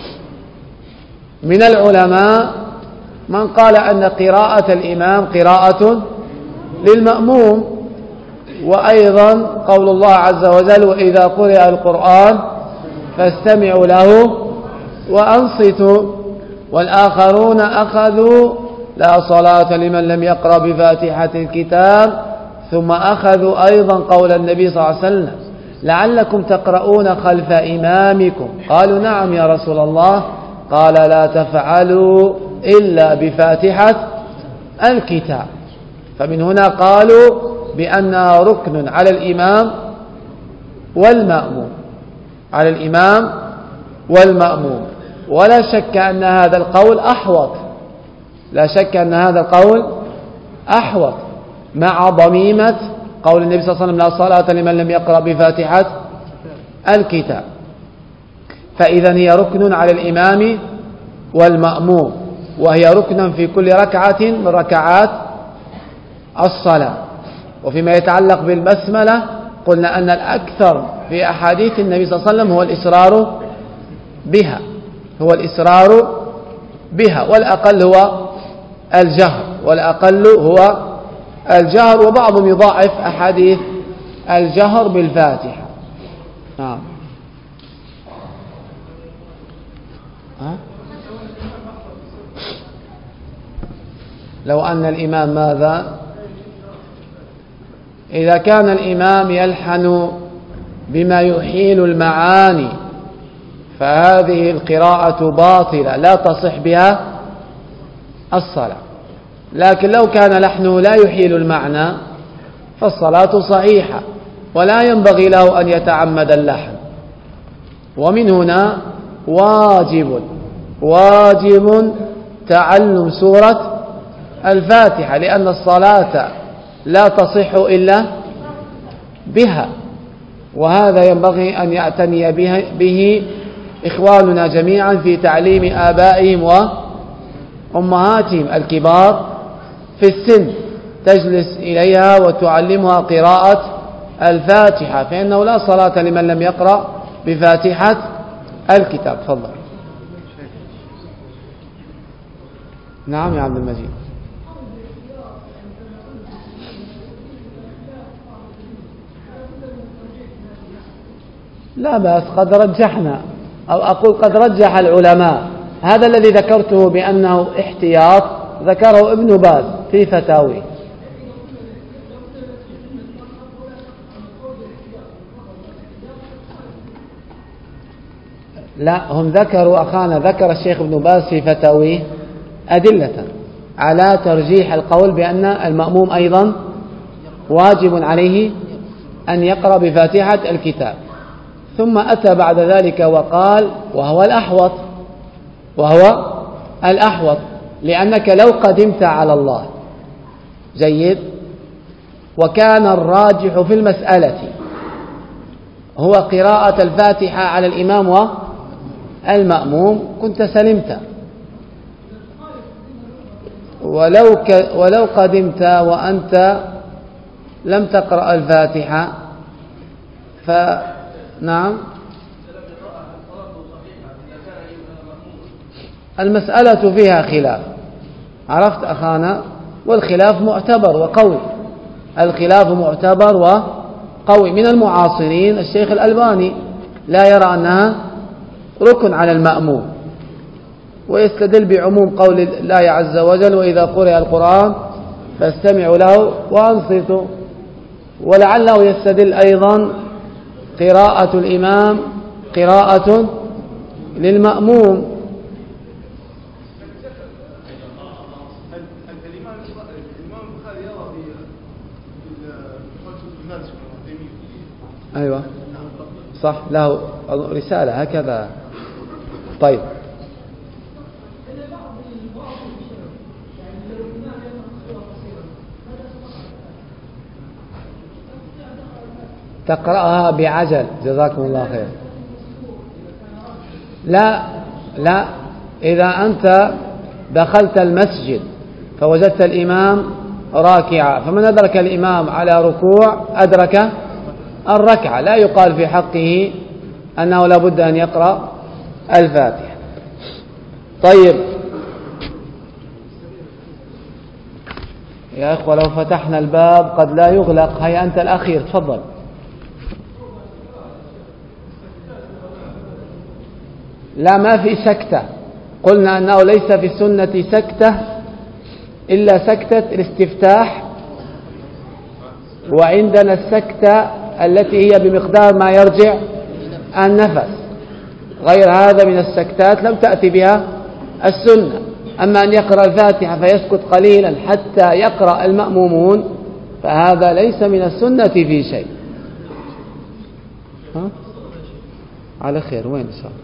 من العلماء من قال أن قراءة الإمام قراءة للمأموم، وأيضا قول الله عز وجل: وإذا قرئ القرآن فاستمعوا له وأنصتوا. والآخرون أخذوا: لا صلاة لمن لم يقرأ بفاتحة الكتاب. ثم أخذوا أيضا قول النبي صلى الله عليه وسلم: لعلكم تقرؤون خلف إمامكم. قالوا: نعم يا رسول الله. قال: لا تفعلوا إلا بفاتحة الكتاب. فمن هنا قالوا بأنها ركن على الإمام والمأموم. ولا شك أن هذا القول أحوط، مع ضميمة قول النبي صلى الله عليه وسلم: لا صلاة لمن لم يقرأ بفاتحة الكتاب. فإذا هي ركن على الإمام والمأموم، وهي ركن في كل ركعة من ركعات الصلاة. وفيما يتعلق بالبسملة قلنا أن الأكثر في أحاديث النبي صلى الله عليه وسلم هو الإصرار بها، هو الإصرار بها، والأقل هو الجهر، والأقل هو الجهر، وبعضهم يضاعف أحاديث الجهر بالفاتحة. نعم. لو أن الإمام ماذا؟ إذا كان الإمام يلحن بما يحيل المعاني فهذه القراءة باطلة لا تصح بها الصلاة، لكن لو كان لحنه لا يحيل المعنى فالصلاة صحيحة، ولا ينبغي له أن يتعمد اللحن. ومن هنا واجب تعلم سورة الفاتحة، لأن الصلاة لا تصح إلا بها، وهذا ينبغي أن يعتني به إخواننا جميعا في تعليم آبائهم وأمهاتهم الكبار في السن، تجلس إليها وتعلمها قراءة الفاتحة، فإنه لا صلاة لمن لم يقرأ بفاتحة الكتاب. تفضل. نعم يا عبد المجيد. لا بأس، قد رجحنا أو أقول قد رجح العلماء هذا الذي ذكرته بأنه احتياط، ذكره ابن باز في فتاويه. لا، هم ذكروا أخانا، ذكر الشيخ ابن باز في فتاويه أدلة على ترجيح القول بأن المأموم أيضا واجب عليه أن يقرأ بفاتحة الكتاب، ثم أتى بعد ذلك وقال وهو الأحوط لأنك لو قدمت على الله جيد وكان الراجح في المسألة هو قراءة الفاتحة على الإمام والمأموم كنت سلمت، ولو قدمت وأنت لم تقرأ الفاتحة نعم، المسألة فيها خلاف، عرفت أخانا، والخلاف معتبر وقوي، الخلاف معتبر وقوي. من المعاصرين الشيخ الألباني لا يرى أنها ركن على المأموم، ويستدل بعموم قول الله عز وجل: وإذا قرئ القرآن فاستمعوا له وأنصتوا، ولعله يستدل أيضا قراءة الإمام قراءة للمأموم. أيوة صح، له رسالة هكذا. طيب، تقرأها بعجل، جزاكم الله خير. لا، إذا أنت دخلت المسجد فوجدت الإمام راكعا، فمن أدرك الإمام على ركوع أدرك الركعة، لا يقال في حقه أنه لا بد أن يقرأ الفاتحة. طيب يا أخوة، لو فتحنا الباب قد لا يغلق. هيا أنت الأخير، تفضل. لا، ما في سكتة، قلنا أنه ليس في السنة سكتة إلا سكتة الاستفتاح، وعندنا السكتة التي هي بمقدار ما يرجع النفس، غير هذا من السكتات لم تأتي بها السنة. أما أن يقرأ الفاتحة فيسكت قليلا حتى يقرأ المأمومون فهذا ليس من السنة في شيء. على خير، وين إن شاء الله؟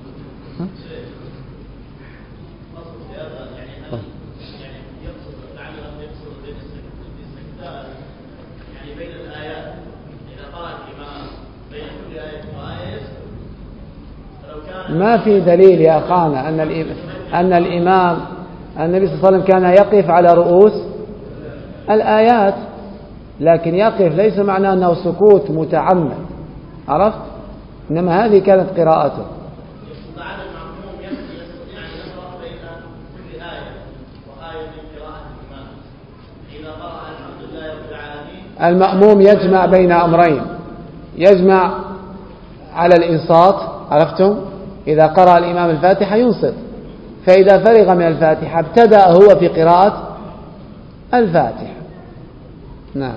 ما في دليل يا أخانا أن الإمام النبي صلى الله عليه وسلم كان يقف على رؤوس الآيات، لكن يقف ليس معناه أنه سكوت متعمد، عرفت؟ إنما هذه كانت قراءته. بعد المعموم يستطيع أن يقرأ بين كل آية وآية من قراءة الإمام إذا قرأ الحمد لله رب العالمين. المأموم يجمع بين أمرين، يجمع على الإنصات، عرفتم؟ إذا قرأ الإمام الفاتحة ينصت، فإذا فرغ من الفاتحة ابتدأ هو في قراءة الفاتحة. نعم.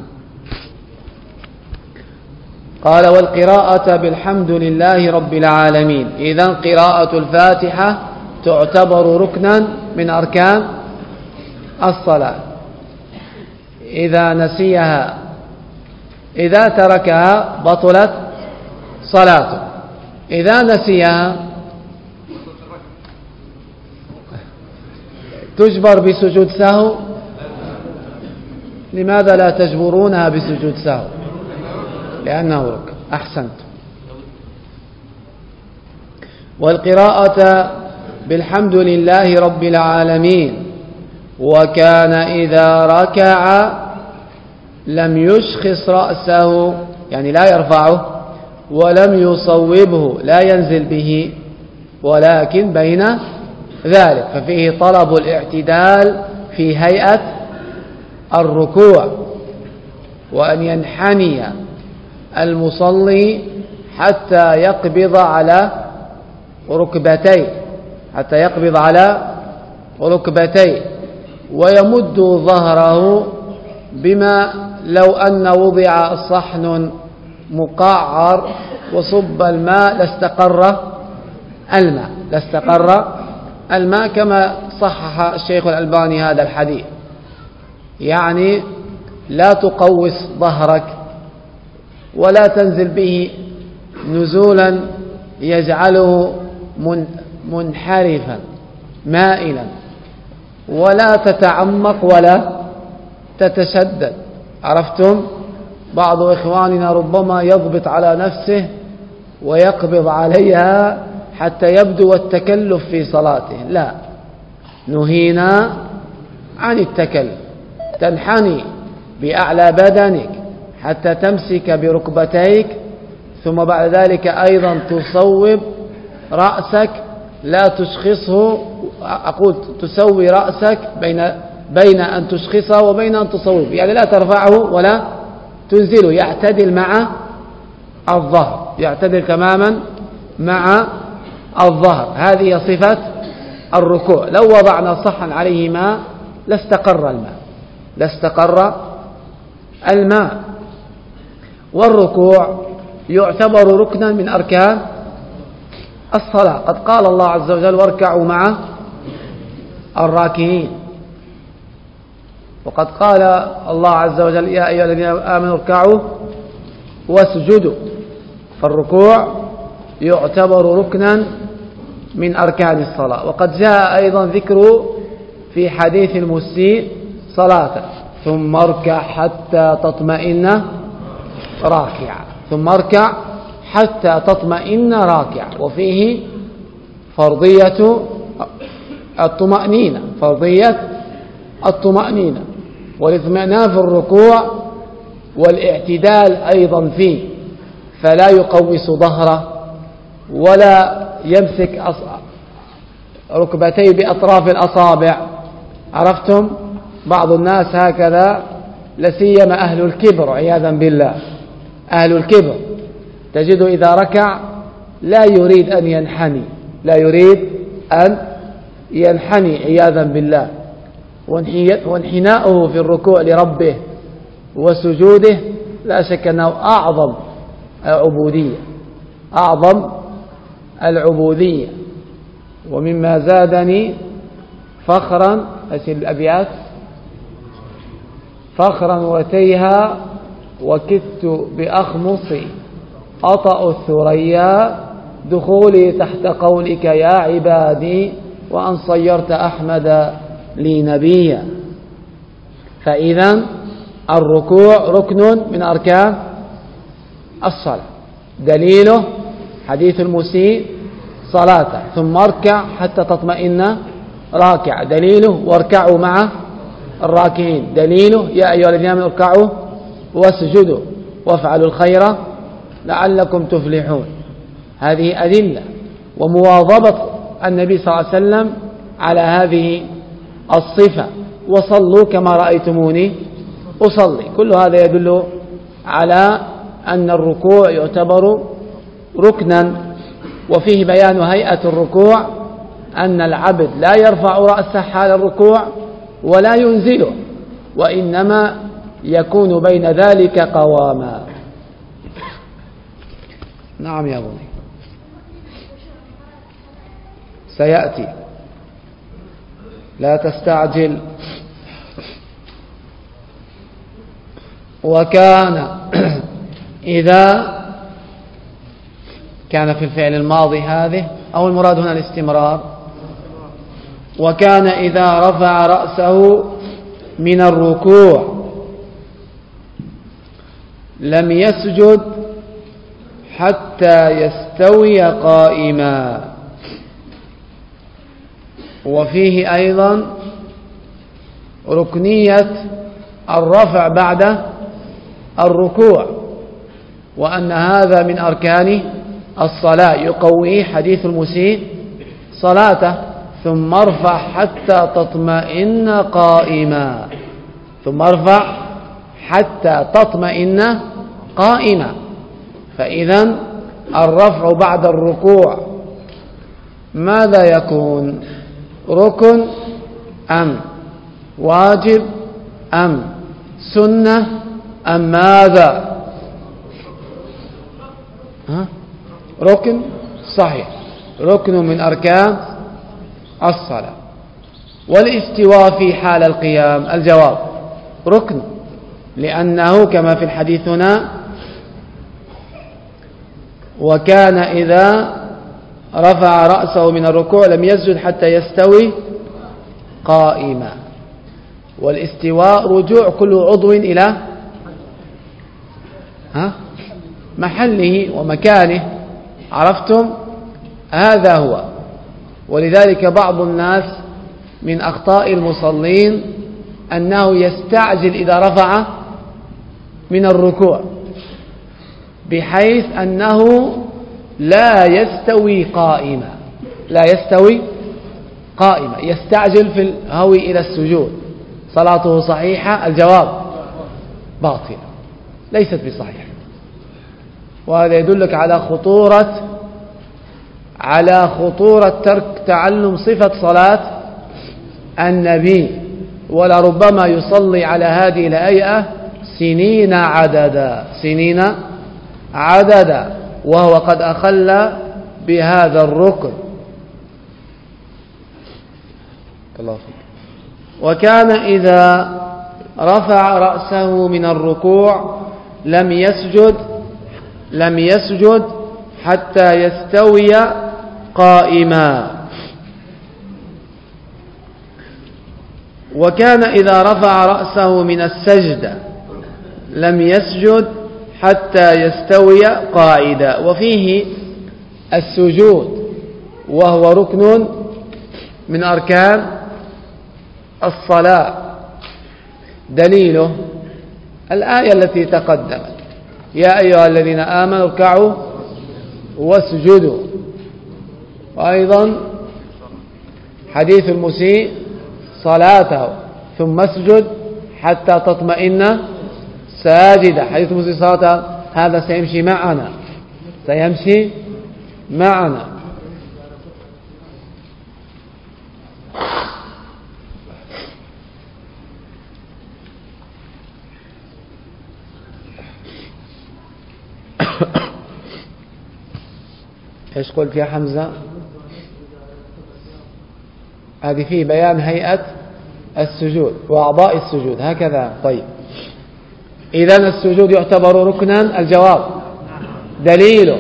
قال والقراءة بالحمد لله رب العالمين. إذن قراءة الفاتحة تعتبر ركنا من أركان الصلاة. إذا نسيها، إذا تركها بطلت صلاته. إذا نسيها تجبر بسجود سهو. لماذا لا تجبرونها بسجود سهو؟ لأنه ركن. أحسنت. والقراءة بالحمد لله رب العالمين. وكان إذا ركع لم يشخص رأسه، يعني لا يرفعه، ولم يصوبه، لا ينزل به، ولكن بين ذلك، ففيه طلب الاعتدال في هيئة الركوع، وأن ينحني المصلي حتى يقبض على ركبتيه، حتى يقبض على ركبتيه، ويمد ظهره بما لو أن وضع صحن مقعر وصب الماء لاستقر الماء كما صحح الشيخ الألباني هذا الحديث. يعني لا تقوس ظهرك ولا تنزل به نزولا يجعله منحرفا مائلا، ولا تتعمق ولا تتشدد. عرفتم؟ بعض إخواننا ربما يضبط على نفسه ويقبض عليها حتى يبدو التكلف في صلاته. لا، نهينا عن التكلف. تنحني بأعلى بدنك حتى تمسك بركبتيك، ثم بعد ذلك أيضا تصوب رأسك، لا تشخصه. أقول تسوي رأسك بين أن تشخصه وبين أن تصوب، يعني لا ترفعه ولا تنزله، يعتدل مع الظهر، يعتدل تماما مع الظهر. هذه صفة الركوع. لو وضعنا صحا عليه ماء لاستقر الماء. والركوع يعتبر ركنا من أركان الصلاة. قد قال الله عز وجل واركعوا مع الراكعين. وقد قال الله عز وجل يا أيها الذين آمنوا اركعوا واسجدوا. فالركوع يعتبر ركنا من أركان الصلاة. وقد جاء أيضا ذكره في حديث المسيء صلاته: ثم اركع حتى تطمئن راكعا، ثم اركع حتى تطمئن راكعا. وفيه فرضية الطمأنينة والاطمئنان في الركوع، والاعتدال أيضا فيه، فلا يقوس ظهره ولا يمسك ركبتيه بأطراف الأصابع. عرفتم؟ بعض الناس هكذا، لسيما أهل الكبر عياذا بالله. أهل الكبر تجد إذا ركع لا يريد أن ينحني عياذا بالله. وانحناؤه في الركوع لربه وسجوده لا شك أنه أعظم العبودية. ومما زادني فخرا الأبيات: فخرا وتيها وكدت بأخمصي أطأ الثريا، دخولي تحت قولك يا عبادي، وأن صيرت أحمد لي نبيا. فإذا الركوع ركن من أركان الصلاة. دليله حديث المسيء صلاته: ثم اركع حتى تطمئن راكع. دليله: واركعوا مع الراكعين. دليله: يا أيها الذين آمنوا اركعوا واسجدوا وافعلوا الخير لعلكم تفلحون. هذه أدلة ومواظبة النبي صلى الله عليه وسلم على هذه الصفة، وصلوا كما رأيتموني أصلي. كل هذا يدل على أن الركوع يعتبر ركنا، وفيه بيان هيئة الركوع، أن العبد لا يرفع رأسه حال الركوع ولا ينزله، وإنما يكون بين ذلك قواما. نعم يا بني، سيأتي، لا تستعجل. وكان إذا كان في الفعل الماضي هذه، أو المراد هنا الاستمرار. وكان إذا رفع رأسه من الركوع لم يسجد حتى يستوي قائما. وفيه أيضا ركنية الرفع بعد الركوع، وأن هذا من أركان الصلاة، يقويه حديث المسيء صلاته: ثم ارفع حتى تطمئن قائما. ثم ارفع حتى تطمئن قائما. فإذا الرفع بعد الركوع ماذا يكون؟ ركن أم واجب أم سنة أم ماذا؟ ركن، صحيح، ركن من أركان الصلاة. والاستواء في حال القيام، الجواب ركن، لأنه كما في الحديث هنا: وكان إذا رفع رأسه من الركوع لم يسجد حتى يستوي قائما. والاستواء رجوع كل عضو إلى محله ومكانه، عرفتم؟ هذا هو. ولذلك بعض الناس من أخطاء المصلين أنه يستعجل إذا رفع من الركوع، بحيث أنه لا يستوي قائما، لا يستوي قائما، يستعجل في الهوي إلى السجود. صلاته صحيحة؟ الجواب باطلة، ليست بصحيحة. وهذا يدلك على خطورة ترك تعلم صفة صلاة النبي، ولربما يصلي على هذه الهيئة سنين عددا وهو قد أخل بهذا الركن. الله فيك. وكان إذا رفع رأسه من الركوع لم يسجد حتى يستوي قائما. وكان إذا رفع رأسه من السجدة لم يسجد حتى يستوي قاعدا. وفيه السجود، وهو ركن من أركان الصلاة. دليله الآية التي تقدمت: يا أيها الذين آمنوا اركعوا واسجدوا. وأيضا حديث المسيء صلاته: ثم اسجد حتى تطمئن ساجدا. حديث المسيء صلاته هذا سيمشي معنا. ايش قلت يا حمزة؟ هذه فيه بيان هيئة السجود وأعضاء السجود، هكذا. طيب، إذن السجود يعتبر ركنا؟ الجواب دليله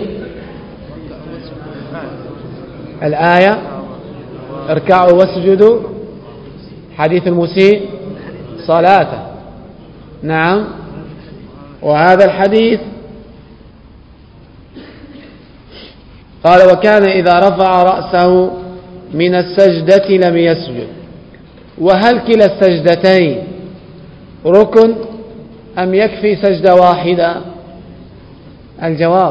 الآية: اركعوا واسجدوا. حديث المسيء صلاته، نعم. وهذا الحديث قال: وكان إذا رفع رأسه من السجدة لم يسجد. وهل كلا السجدتين ركن أم يكفي سجدة واحدة؟ الجواب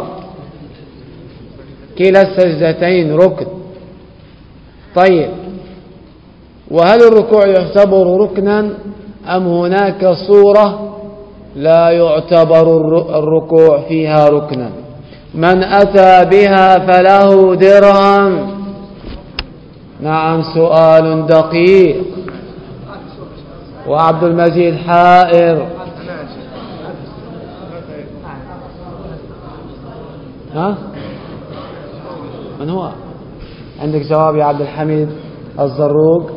كلا السجدتين ركن. طيب، وهل الركوع يعتبر ركنا أم هناك صورة لا يعتبر الركوع فيها ركنا؟ من أتى بها فله درهم. نعم، سؤال دقيق. وعبد المجيد حائر. ها؟ من هو؟ عندك جواب يا عبد الحميد الزروق؟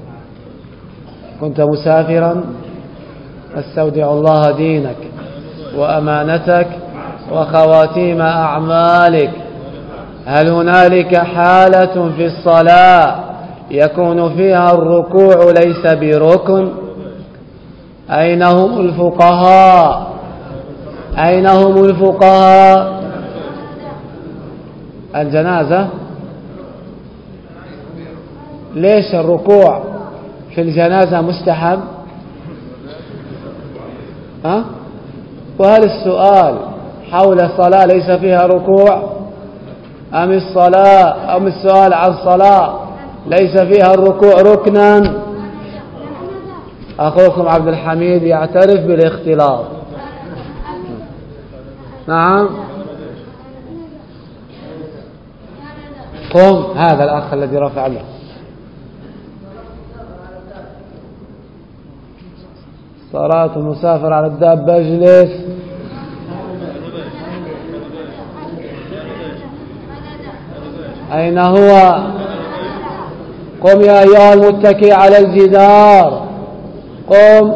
كنت مسافرا، استودع الله دينك وأمانتك وخواتيم أعمالك. هل هنالك حالة في الصلاة يكون فيها الركوع ليس بركن؟ أين هم الفقهاء؟ أين هم الفقهاء؟ الجنازة ليش الركوع في الجنازة مستحب؟ وهل السؤال حول الصلاة ليس فيها ركوع أم السؤال عن الصلاة ليس فيها الركوع ركنا؟ أخوكم عبد الحميد يعترف بالاختلاط. نعم، قم. هذا الأخ الذي رفع له. صلاة المسافر على الدابة. اجلس. أين هو؟ قم يا أيها المتكي على الجدار، قم.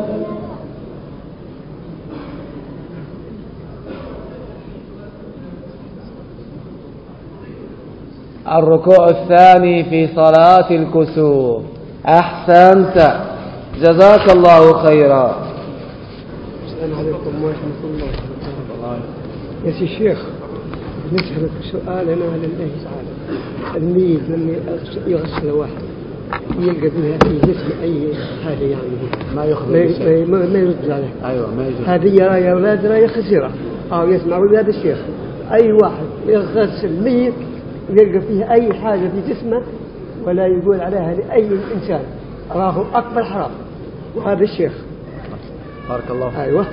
الركوع الثاني في صلاة الكسوف. أحسنت، جزاك الله خيرا. السلام عليكم ورحمة الله وبركاته. يا سي الشيخ، نسألك سؤال أنا لله تعالى. الميت لما يغسل واحد يلقى بها في جسم أي حاجة يعني ما يخرج ما يرد عليه. أيوة، ما يجوز. هذه يا أولاد راية خسيرة أو يسمعوا هذا الشيخ. أي واحد يغسل ميت يلقى فيه أي حاجة في جسمه ولا يقول عليها لأي إنسان، راه أكبر حرام. وهذا الشيخ بارك الله فيك. أيوة،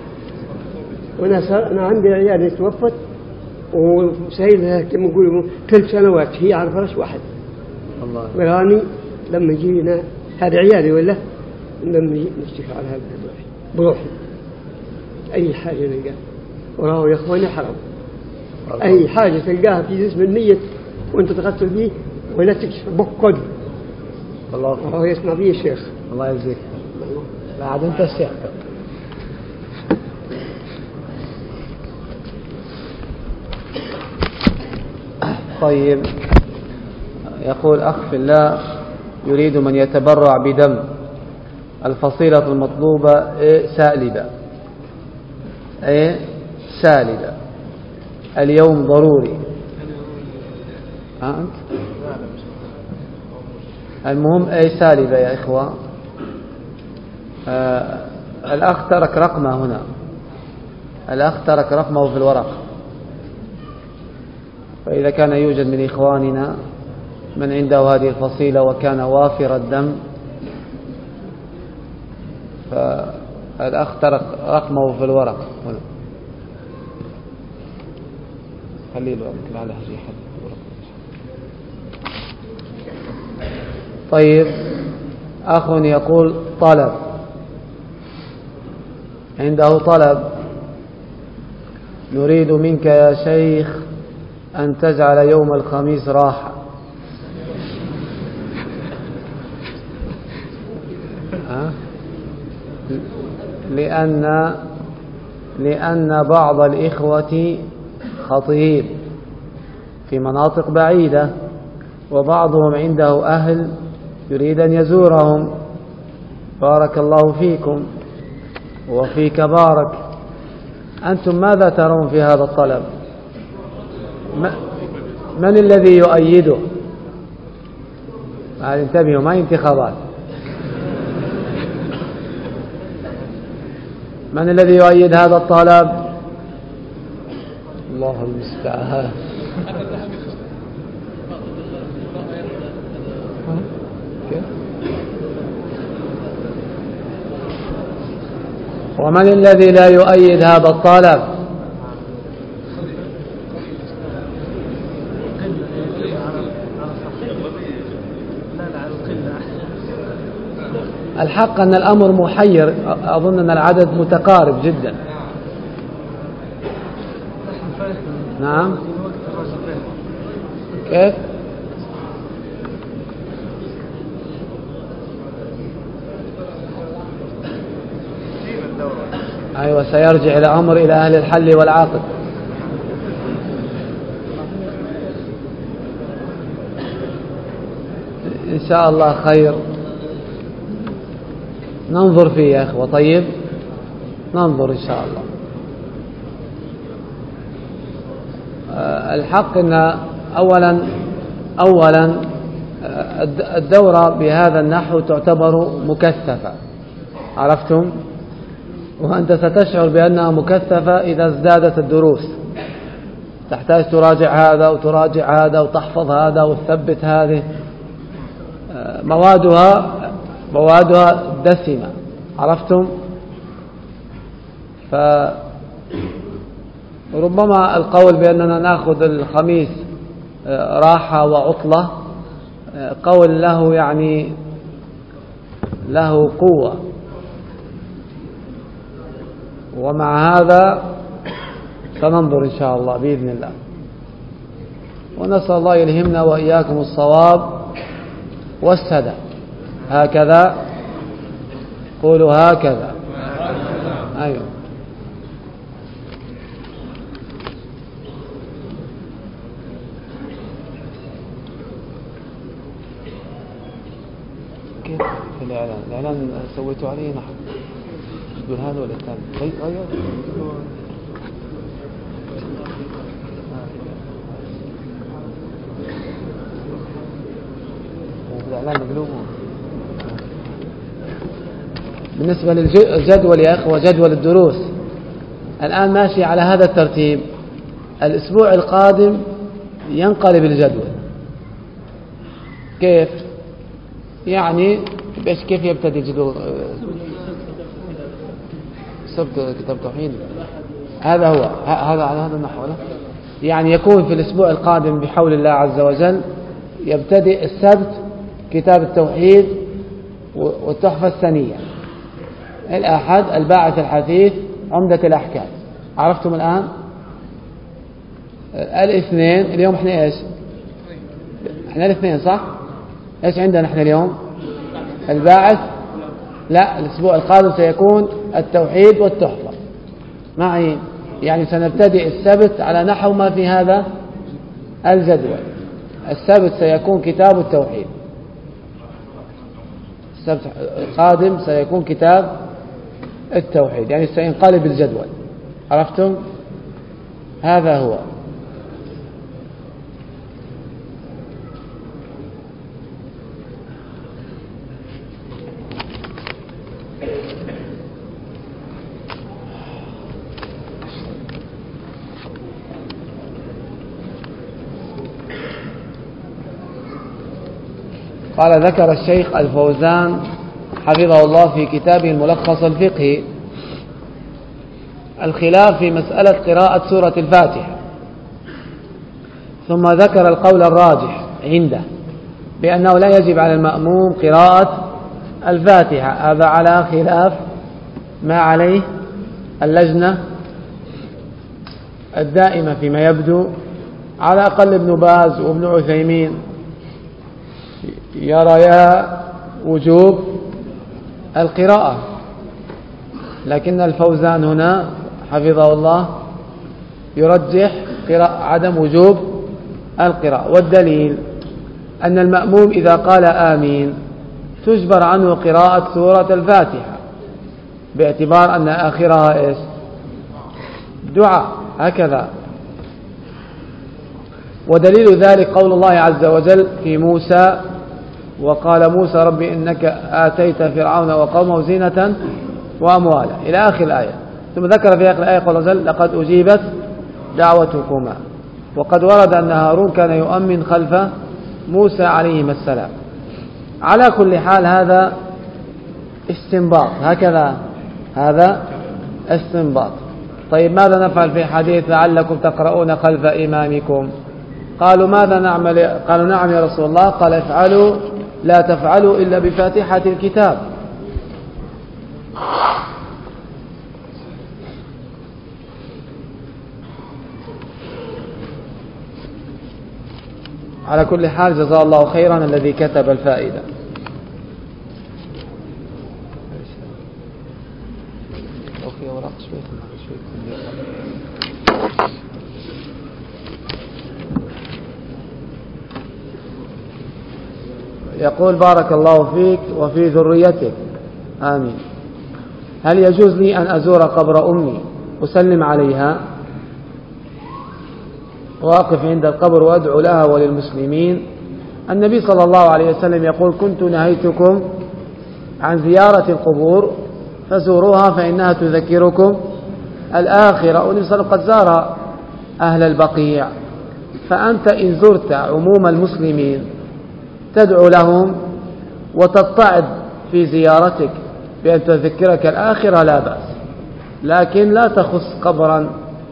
أنا عندي عيال توفت وسيدها كما يقولوا 3 سنوات هي على فرش واحد. الله. وراني لما جينا هذا عيالي ولا لما نشتكي على هذا بروحي أي حاجة نلقاها وراه يا إخواني حرام. أي حاجة تلقاها في جسم الميت وأنت تغسل به ولا تكشف بقد. الله. وهو يسمع به الشيخ. الله يجزيك. بعد أنت الشيخ. طيب، يقول أخ في الله يريد من يتبرع بدم. الفصيلة المطلوبة سالبة، سالبة اليوم ضروري. أنت المهم سالبة يا إخوة. الأخ ترك رقمه هنا، الأخ ترك رقمه في الورق، فإذا كان يوجد من إخواننا من عنده هذه الفصيلة وكان وافر الدم فالأخ ترك رقمه في الورق هنا. خليه على هذه حد. طيب، أخ يقول طلب، عنده طلب: نريد منك يا شيخ أن تجعل يوم الخميس راحة. لأن بعض الإخوة خطيب في مناطق بعيدة وبعضهم عنده أهل يريد أن يزورهم. بارك الله فيكم وفيك بارك. أنتم ماذا ترون في هذا الطلب؟ من الذي يؤيده؟ انتبهوا، ما انتخابات. من الذي يؤيد هذا الطلب؟ الله المستعان. ومن الذي لا يؤيد هذا الطلب؟ الحق أن الأمر محير، أظن أن العدد متقارب جدا. نعم، كيف؟ أيوة، سيرجع الأمر إلى أهل الحل والعقد. إن شاء الله خير، ننظر فيه يا أخوة. طيب ننظر إن شاء الله. الحق أن أولا الدورة بهذا النحو تعتبر مكثفة، عرفتم؟ وأنت ستشعر بأنها مكثفة إذا ازدادت الدروس، تحتاج تراجع هذا وتراجع هذا وتحفظ هذا وتثبت هذه. موادها دسمة، عرفتم؟ فربما القول بأننا نأخذ الخميس راحة وعطلة قول له يعني له قوة، ومع هذا سننظر إن شاء الله بإذن الله، ونسأل الله يلهمنا وإياكم الصواب والسداد. هكذا، قولوا هكذا. أيوه، كيف في الإعلان سويتوا عليه نحو تقول هذا ولا الثاني؟ أيوه، الإعلان مقلوبه. بالنسبة للجدول يا أخوة، جدول الدروس الآن ماشي على هذا الترتيب. الأسبوع القادم ينقلب الجدول. كيف يعني؟ كيف يبتدي الجدول؟ سبت كتاب توحيد، هذا هو هذا على هذا النحو. يعني يكون في الأسبوع القادم بحول الله عز وجل يبتدئ السبت كتاب التوحيد والتحفة الثانية، الأحد الباعث الحثيث عمدة الأحكام. عرفتم الآن؟ الاثنين اليوم احنا ايش؟ احنا الاثنين صح؟ ايش عندنا احنا اليوم؟ الباعث. لا، الأسبوع القادم سيكون التوحيد والتحفة معي، يعني سنبتدئ السبت على نحو ما في هذا الجدول. السبت سيكون كتاب التوحيد، السبت القادم سيكون كتاب التوحيد، يعني سينقلب الجدول. عرفتم؟ هذا هو. قال ذكر الشيخ الفوزان حفظه الله في كتابه الملخص الفقهي الخلاف في مسألة قراءة سورة الفاتحة، ثم ذكر القول الراجح عنده بأنه لا يجب على المأموم قراءة الفاتحة. هذا على خلاف ما عليه اللجنة الدائمة فيما يبدو، على أقل ابن باز وابن عثيمين يريا وجوب القراءة، لكن الفوزان هنا حفظه الله يرجح عدم وجوب القراءة. والدليل أن المأموم إذا قال آمين تجبر عنه قراءة سورة الفاتحة باعتبار أن آخرها إيش؟ دعاء، هكذا. ودليل ذلك قول الله عز وجل في موسى: وقال موسى رب إنك آتيت فرعون وقومه زينة وأموالا، إلى آخر الآية. ثم ذكر في آخر الآية قول الله عز وجل: لقد أجيبت دعوتكما. وقد ورد أن هارون كان يؤمن خلف موسى عليهما السلام. على كل حال هذا استنباط، هكذا هذا استنباط. طيب ماذا نفعل في حديث لعلكم تقرؤون خلف إمامكم؟ قالوا ماذا نعمل؟ قالوا نعم يا رسول الله. قال افعلوا لا تفعلوا إلا بفاتحة الكتاب. على كل حال جزاه الله خيرا الذي كتب الفائدة. يقول بارك الله فيك وفي ذريتك آمين. هل يجوز لي أن أزور قبر أمي أسلم عليها وأقف عند القبر وأدعو لها وللمسلمين؟ النبي صلى الله عليه وسلم يقول كنت نهيتكم عن زيارة القبور فزوروها فإنها تذكركم الآخرة. والنبي صلى الله عليه وسلم قد زار أهل البقيع، فأنت إن زرت عموم المسلمين تدعو لهم وتتعظ في زيارتك بأن تذكرك الآخرة لا بأس، لكن لا تخص قبرا.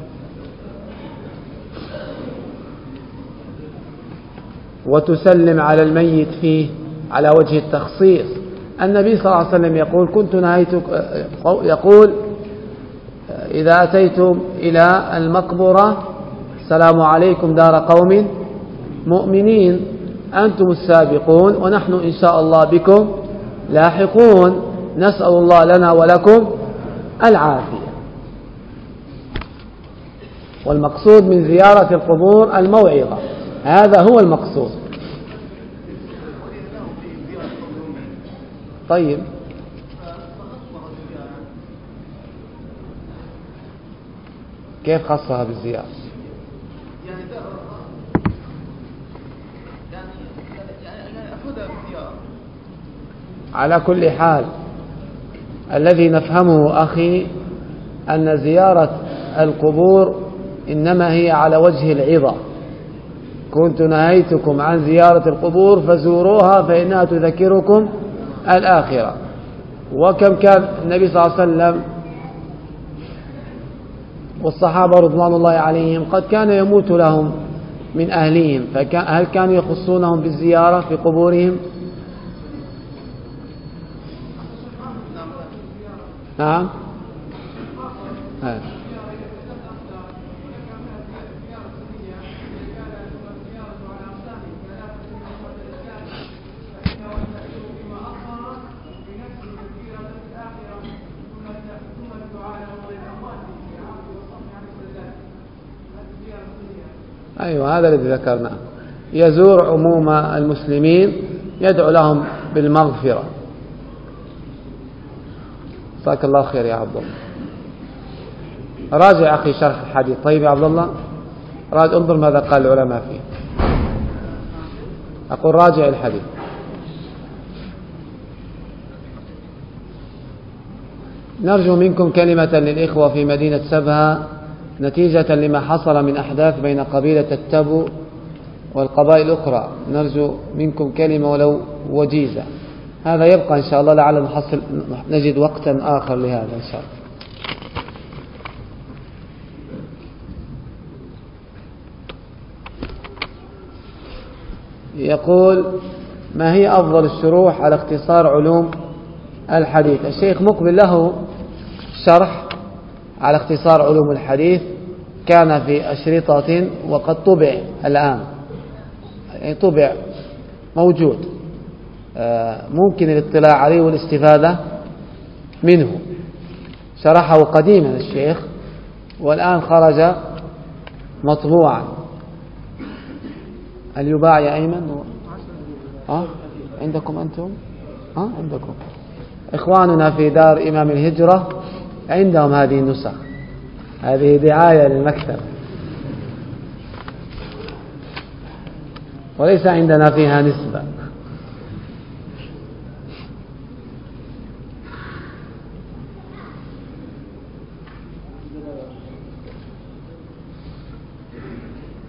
وتسلم على الميت فيه على وجه التخصيص. النبي صلى الله عليه وسلم يقول كنت نهيتك، يقول إذا أتيتم إلى المقبرة السلام عليكم دار قوم مؤمنين أنتم السابقون ونحن إن شاء الله بكم لاحقون، نسأل الله لنا ولكم العافية. والمقصود من زيارة القبور الموعظة، هذا هو المقصود. طيب كيف خصها بالزيارة؟ على كل حال الذي نفهمه أخي أن زيارة القبور إنما هي على وجه العظة. كنت نهيتكم عن زيارة القبور فزوروها فإنها تذكركم الآخرة. وكم كان النبي صلى الله عليه وسلم والصحابة رضوان الله عليهم قد كان يموت لهم من أهلهم، هل كانوا يخصونهم بالزيارة في قبورهم؟ نعم. أيوة هذا الذي ذكرناه، يزور عموم المسلمين يدعو لهم بالمغفرة. جزاك الله خير يا عبد الله. راجع أخي شرح الحديث. طيب يا عبد الله راجع انظر ماذا قال العلماء فيه. أقول راجع الحديث. نرجو منكم كلمة للإخوة في مدينة سبها نتيجة لما حصل من أحداث بين قبيلة التبو والقبائل الأخرى. نرجو منكم كلمة ولو وجيزة. هذا يبقى إن شاء الله لعل نجد وقتا آخر لهذا إن شاء الله. يقول ما هي أفضل الشروح على اختصار علوم الحديث؟ الشيخ مقبل له شرح على اختصار علوم الحديث كان في أشرطة وقد طبع الآن، يعني طبع موجود، ممكن الاطلاع عليه والاستفادة منه. شرحه قديما الشيخ والآن خرج مطبوعا. هل يباع يا أيمن؟ عندكم أنتم؟ عندكم إخواننا في دار إمام الهجرة عندهم هذه النسخ. هذه دعاية للمكتب وليس عندنا فيها نسبة.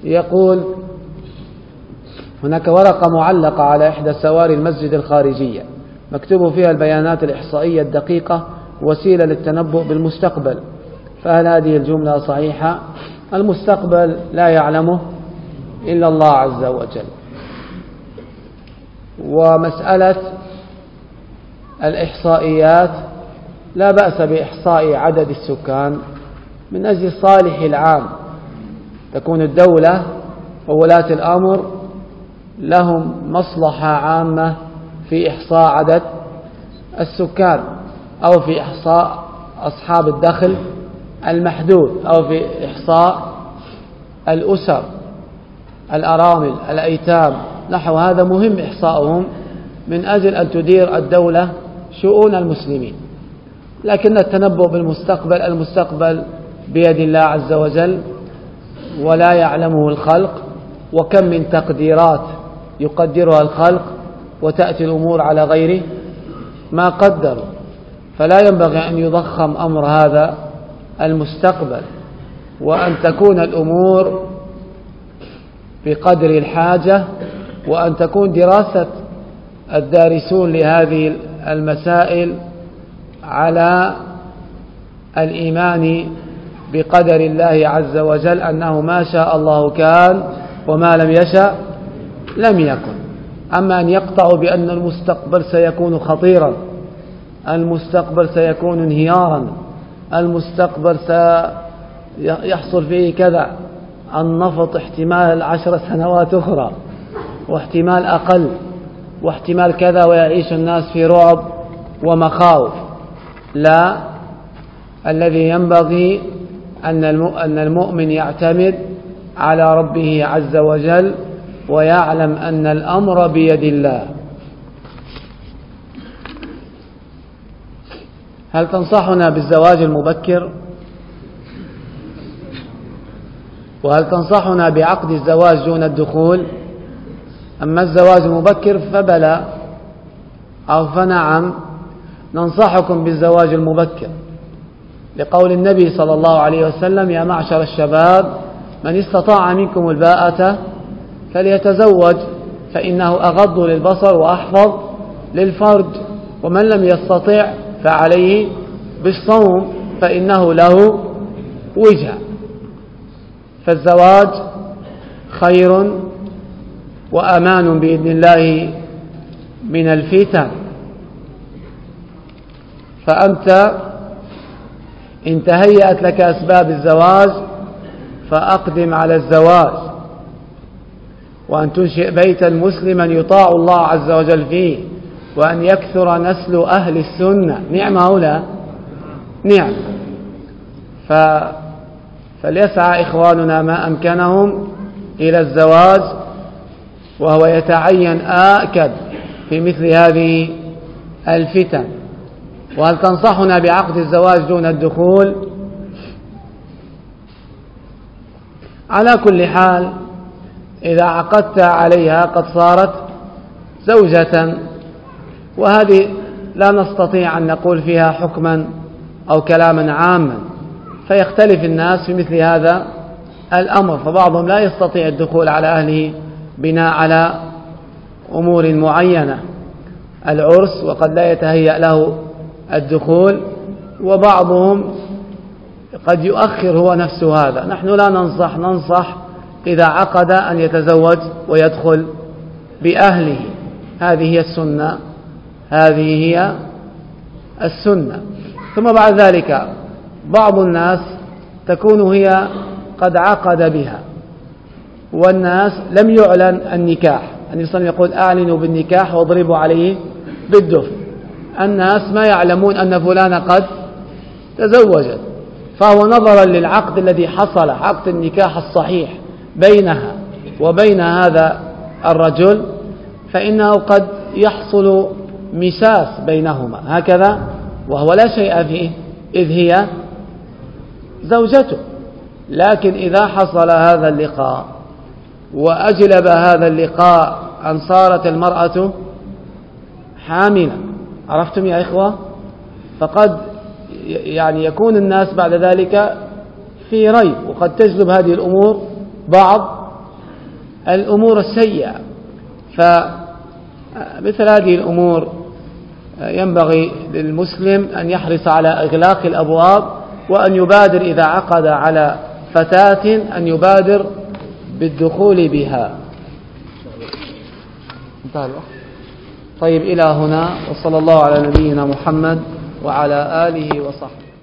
يقول: هناك ورقة معلقة على إحدى سواري المسجد الخارجية مكتوب فيها البيانات الإحصائية الدقيقة وسيلة للتنبؤ بالمستقبل، فهل هذه الجملة صحيحة؟ المستقبل لا يعلمه إلا الله عز وجل. ومسألة الإحصائيات لا بأس بإحصاء عدد السكان من أجل الصالح العام، تكون الدولة وولاة الأمر لهم مصلحة عامة في إحصاء عدد السكان، أو في إحصاء أصحاب الدخل المحدود، أو في إحصاء الأسر، الأرامل، الأيتام، نحو هذا مهم إحصاؤهم من أجل أن تدير الدولة شؤون المسلمين. لكن التنبؤ بالمستقبل، المستقبل بيد الله عز وجل ولا يعلمه الخلق، وكم من تقديرات يقدرها الخلق وتأتي الأمور على غير ما قدروا، فلا ينبغي أن يضخم أمر هذا المستقبل، وأن تكون الأمور بقدر الحاجة، وأن تكون دراسة الدارسون لهذه المسائل على الإيمان بقدر الله عز وجل، أنه ما شاء الله كان وما لم يشأ لم يكن. أما أن يقطعوا بأن المستقبل سيكون خطيرا، المستقبل سيكون انهيارا، المستقبل سيحصل فيه كذا، النفط احتمال 10 سنوات أخرى، واحتمال أقل، واحتمال كذا، ويعيش الناس في رعب ومخاوف. لا، الذي ينبغي أن المؤمن يعتمد على ربه عز وجل ويعلم أن الأمر بيد الله. هل تنصحنا بالزواج المبكر؟ وهل تنصحنا بعقد الزواج دون الدخول؟ أما الزواج المبكر فبلى أو فنعم، ننصحكم بالزواج المبكر لقول النبي صلى الله عليه وسلم: يا معشر الشباب من استطاع منكم الباءة فليتزوج فإنه أغض للبصر وأحفظ للفرج، ومن لم يستطع فعليه بالصوم فإنه له وجه. فالزواج خير وأمان بإذن الله من الفتن، فأنت إن تهيأت لك أسباب الزواج فأقدم على الزواج، وأن تنشئ بيتا مسلما يطاع الله عز وجل فيه، وأن يكثر نسل أهل السنة. نعم هؤلاء، نعم. فليسعى إخواننا ما أمكنهم إلى الزواج، وهو يتعين آكد في مثل هذه الفتن. وهل تنصحنا بعقد الزواج دون الدخول؟ على كل حال إذا عقدت عليها قد صارت زوجة، وهذه لا نستطيع أن نقول فيها حكما أو كلاما عاما، فيختلف الناس في مثل هذا الأمر، فبعضهم لا يستطيع الدخول على أهله بناء على أمور معينة، العرس، وقد لا يتهيأ له الدخول، وبعضهم قد يؤخر هو نفسه هذا. نحن لا ننصح إذا عقد أن يتزوج ويدخل بأهله، هذه هي السنة، هذه هي السنة. ثم بعد ذلك بعض الناس تكون هي قد عقد بها والناس لم يعلن النكاح، النبي صلى الله عليه وسلم يقول: أعلنوا بالنكاح واضربوا عليه بالدف. الناس ما يعلمون أن فلان قد تزوجت، فهو نظرا للعقد الذي حصل، عقد النكاح الصحيح بينها وبين هذا الرجل، فإنه قد يحصل مساس بينهما هكذا وهو لا شيء فيه، إذ هي زوجته. لكن إذا حصل هذا اللقاء وأجلب هذا اللقاء أن صارت المرأة حاملة، عرفتم يا إخوة، فقد يكون الناس بعد ذلك في ريب، وقد تجلب هذه الأمور بعض الأمور السيئة. فمثل هذه الأمور ينبغي للمسلم أن يحرص على إغلاق الأبواب، وأن يبادر إذا عقد على فتاة أن يبادر بالدخول بها. طيب، إلى هنا، وصلى الله على نبينا محمد وعلى آله وصحبه.